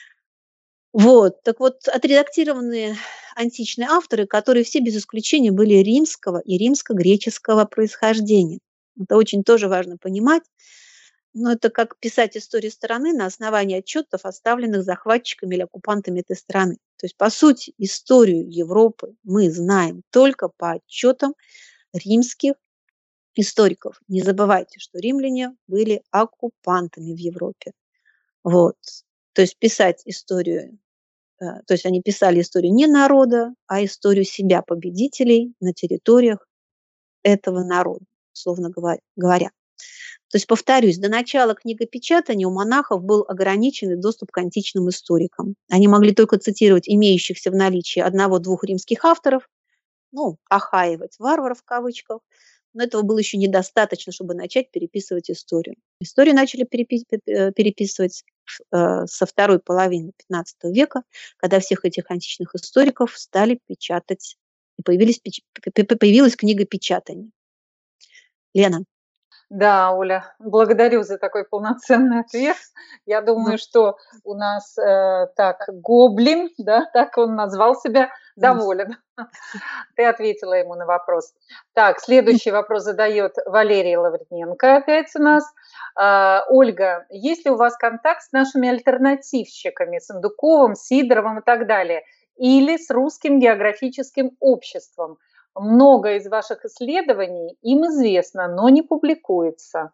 Вот, так вот, отредактированные античные авторы, которые все без исключения были римского и римско-греческого происхождения. Это очень тоже важно понимать. Но это как писать историю страны на основании отчетов, оставленных захватчиками или оккупантами этой страны. То есть, по сути, историю Европы мы знаем только по отчетам римских историков. Не забывайте, что римляне были оккупантами в Европе. Вот. То есть писать историю, то есть они писали историю не народа, а историю себя, победителей на территориях этого народа, условно говоря. То есть, повторюсь, до начала книгопечатания у монахов был ограниченный доступ к античным историкам. Они могли только цитировать имеющихся в наличии одного-двух римских авторов, охаивать варваров в кавычках, но этого было еще недостаточно, чтобы начать переписывать историю. Историю начали переписывать со второй половины 15 века, когда всех этих античных историков стали печатать, и появилась книгопечатание. Лена. Да, Оля, благодарю за такой полноценный ответ. Я думаю, что у нас Гоблин, да, так он назвал себя, доволен. Ты ответила ему на вопрос. Так, следующий вопрос задает Валерий Лавриненко опять у нас. Ольга, есть ли у вас контакт с нашими альтернативщиками, Сундуковым, Сидоровым и так далее, или с Русским географическим обществом? Много из ваших исследований им известно, но не публикуется.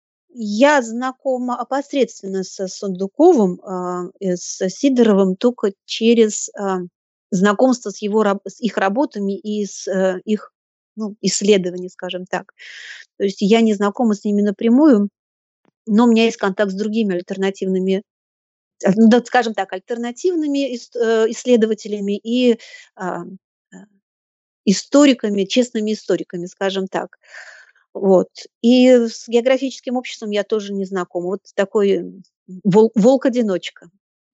Я знакома опосредственно с Сундуковым, с Сидоровым только через знакомство с их работами и с их исследований, скажем так. То есть я не знакома с ними напрямую, но у меня есть контакт с другими альтернативными, скажем так, альтернативными исследователями и историками, честными историками, скажем так. Вот. И с географическим обществом я тоже не знакома. Вот такой волк-одиночка.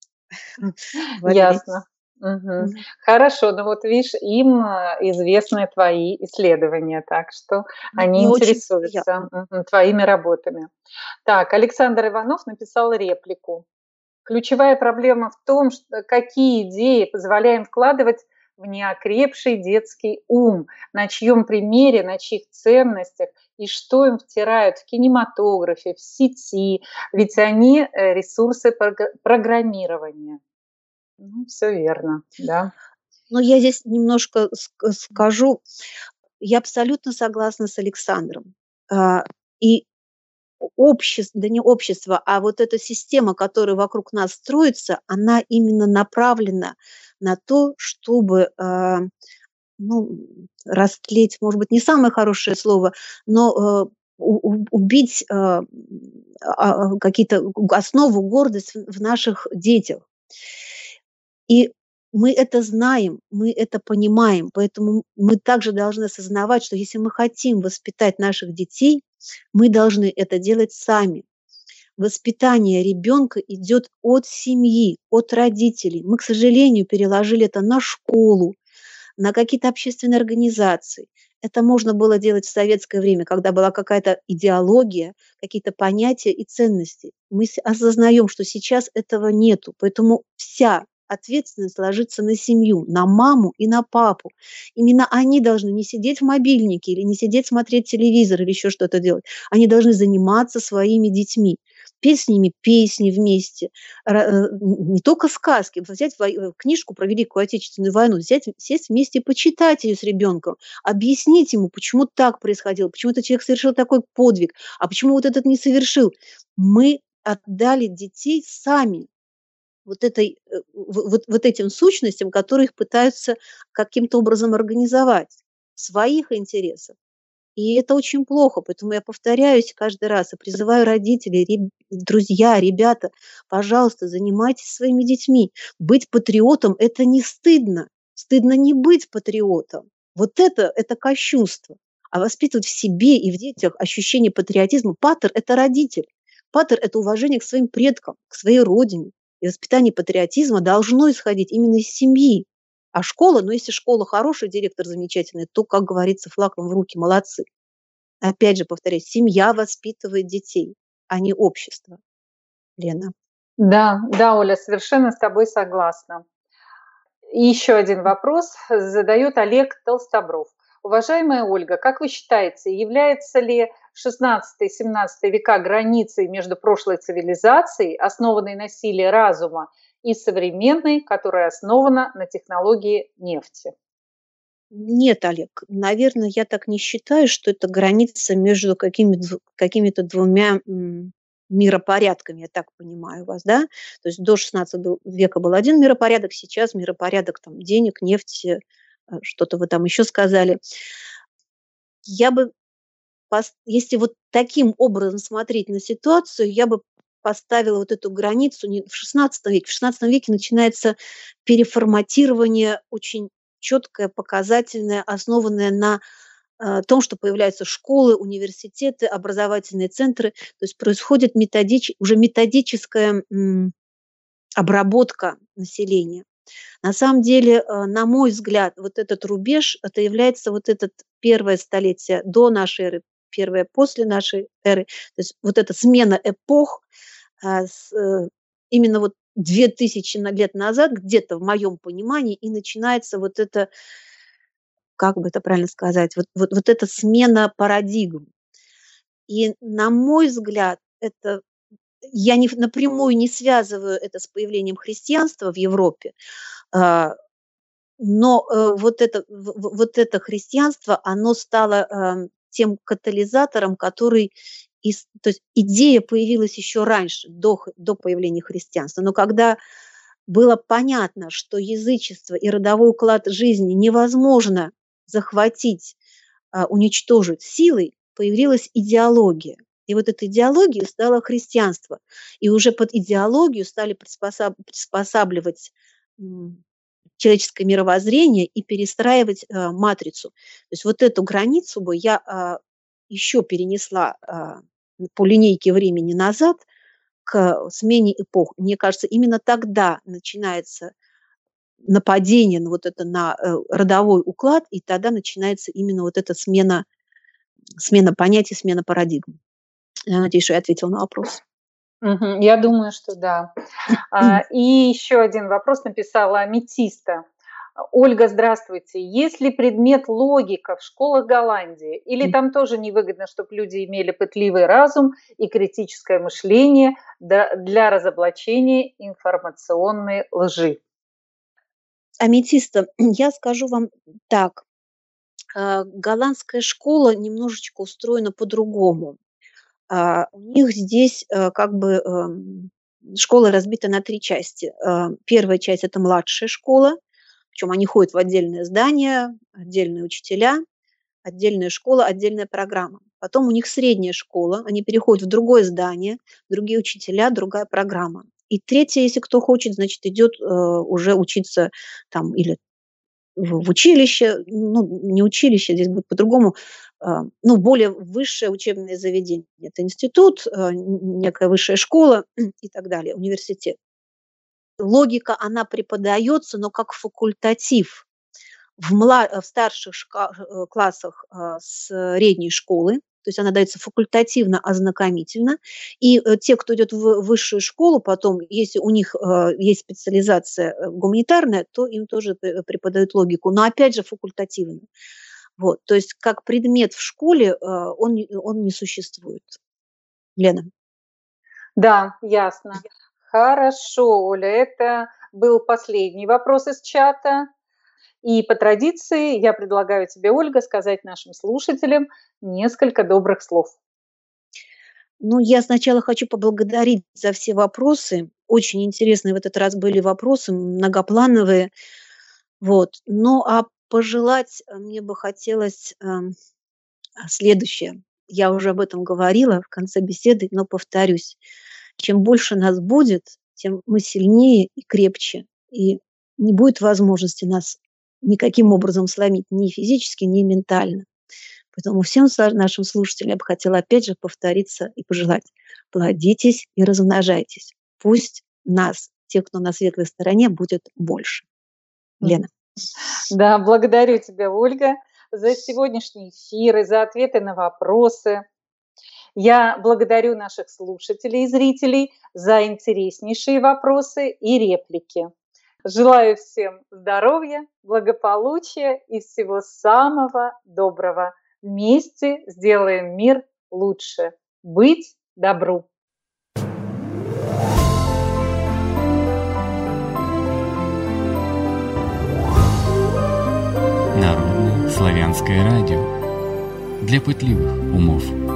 Ясно. Угу. Хорошо, вот видишь, им известны твои исследования, так что они интересуются твоими работами. Так, Александр Иванов написал реплику. Ключевая проблема в том, что какие идеи позволяем вкладывать в неокрепший детский ум, на чьем примере, на чьих ценностях и что им втирают в кинематографе, в сети, ведь они ресурсы программирования. Все верно, да. Но я здесь немножко скажу. Я абсолютно согласна с Александром. И общество, да не общество, а вот эта система, которая вокруг нас строится, она именно направлена на то, чтобы растлеть, может быть, не самое хорошее слово, но убить какие-то основу, гордость в наших детях. И мы это знаем, мы это понимаем, поэтому мы также должны осознавать, что если мы хотим воспитать наших детей, мы должны это делать сами. Воспитание ребенка идет от семьи, от родителей. Мы, к сожалению, переложили это на школу, на какие-то общественные организации. Это можно было делать в советское время, когда была какая-то идеология, какие-то понятия и ценности. Мы осознаем, что сейчас этого нету, поэтому вся ответственность ложится на семью, на маму и на папу. Именно они должны не сидеть в мобильнике или не сидеть смотреть телевизор или еще что-то делать. Они должны заниматься своими детьми, петь с ними песни вместе, не только сказки, взять книжку про Великую Отечественную войну, взять, сесть вместе и почитать ее с ребенком, объяснить ему, почему так происходило, почему этот человек совершил такой подвиг, а почему вот этот не совершил. Мы отдали детей сами вот этим сущностям, которые их пытаются каким-то образом организовать в своих интересах. И это очень плохо, поэтому я повторяюсь каждый раз и призываю родителей, друзья, ребята, пожалуйста, занимайтесь своими детьми. Быть патриотом – это не стыдно. Стыдно не быть патриотом. Вот это кощунство. А воспитывать в себе и в детях ощущение патриотизма. Патер – это родитель. Патер – это уважение к своим предкам, к своей родине. И воспитание патриотизма должно исходить именно из семьи. А школа, ну если школа хорошая, директор замечательный, то, как говорится, флаг вам в руки, молодцы. Опять же, повторяюсь, семья воспитывает детей, а не общество. Лена. Да, да, Оля, совершенно с тобой согласна. И еще один вопрос задает Олег Толстобров. Уважаемая Ольга, как вы считаете, является ли 16-17 века границей между прошлой цивилизацией, основанной на силе разума, и современной, которая основана на технологии нефти? Нет, Олег, наверное, я так не считаю, что это граница между какими-то двумя миропорядками, я так понимаю вас, да? То есть до 16 века был один миропорядок, сейчас миропорядок там, денег, нефти, что-то вы там еще сказали. Я бы, если вот таким образом смотреть на ситуацию, я бы поставила вот эту границу не в 16 веке. В 16 веке начинается переформатирование очень четкое, показательное, основанное на том, что появляются школы, университеты, образовательные центры. То есть происходит уже методическая обработка населения. На самом деле, на мой взгляд, вот этот рубеж, это является вот это первое столетие до нашей эры, первое после нашей эры. То есть вот эта смена эпох, именно вот 2000 лет назад, где-то в моем понимании, и начинается вот это, как бы это правильно сказать, вот эта смена парадигм. И, на мой взгляд, это я напрямую не связываю это с появлением христианства в Европе, но вот это христианство, оно стало тем катализатором, который то есть идея появилась еще раньше, до появления христианства. Но когда было понятно, что язычество и родовой уклад жизни невозможно захватить, уничтожить силой, появилась идеология. И вот эта идеология стала христианство. И уже под идеологию стали приспосабливать человеческое мировоззрение и перестраивать матрицу. То есть вот эту границу бы я еще перенесла по линейке времени назад к смене эпох. Мне кажется, именно тогда начинается нападение на родовой уклад, и тогда начинается именно вот эта смена понятий, смена парадигм. Я надеюсь, что я ответила на вопрос. Я думаю, что да. И еще один вопрос написала Аметиста. Ольга, здравствуйте. Есть ли предмет логика в школах Голландии? Или там тоже невыгодно, чтобы люди имели пытливый разум и критическое мышление для разоблачения информационной лжи? Аметиста, я скажу вам так. Голландская школа немножечко устроена по-другому. У них здесь школа разбита на 3 части. Первая часть – это младшая школа, причем они ходят в отдельное здание, отдельные учителя, отдельная школа, отдельная программа. Потом у них средняя школа, они переходят в другое здание, другие учителя, другая программа. И третья, если кто хочет, значит, идет уже учиться там или в училище, не училище, здесь будет по-другому, более высшее учебное заведение. Это институт, некая высшая школа и так далее, университет. Логика, она преподается, но как факультатив в старших классах средней школы, то есть она дается факультативно-ознакомительно, и те, кто идет в высшую школу, потом, если у них есть специализация гуманитарная, то им тоже преподают логику, но опять же факультативно. Вот, то есть как предмет в школе он не существует. Лена. Да, ясно. Хорошо, Оля, это был последний вопрос из чата. И по традиции я предлагаю тебе, Ольга, сказать нашим слушателям несколько добрых слов. Ну, я сначала хочу поблагодарить за все вопросы. Очень интересные в этот раз были вопросы, многоплановые. Вот. Ну, а пожелать мне бы хотелось следующее. Я уже об этом говорила в конце беседы, но повторюсь. Чем больше нас будет, тем мы сильнее и крепче. И не будет возможности нас никаким образом сломить ни физически, ни ментально. Поэтому всем нашим слушателям я бы хотела опять же повториться и пожелать: плодитесь и размножайтесь. Пусть нас, тех, кто на светлой стороне, будет больше. Лена. Да, благодарю тебя, Ольга, за сегодняшний эфир и за ответы на вопросы. Я благодарю наших слушателей и зрителей за интереснейшие вопросы и реплики. Желаю всем здоровья, благополучия и всего самого доброго. Вместе сделаем мир лучше. Быть добру. Народное славянское радио для пытливых умов.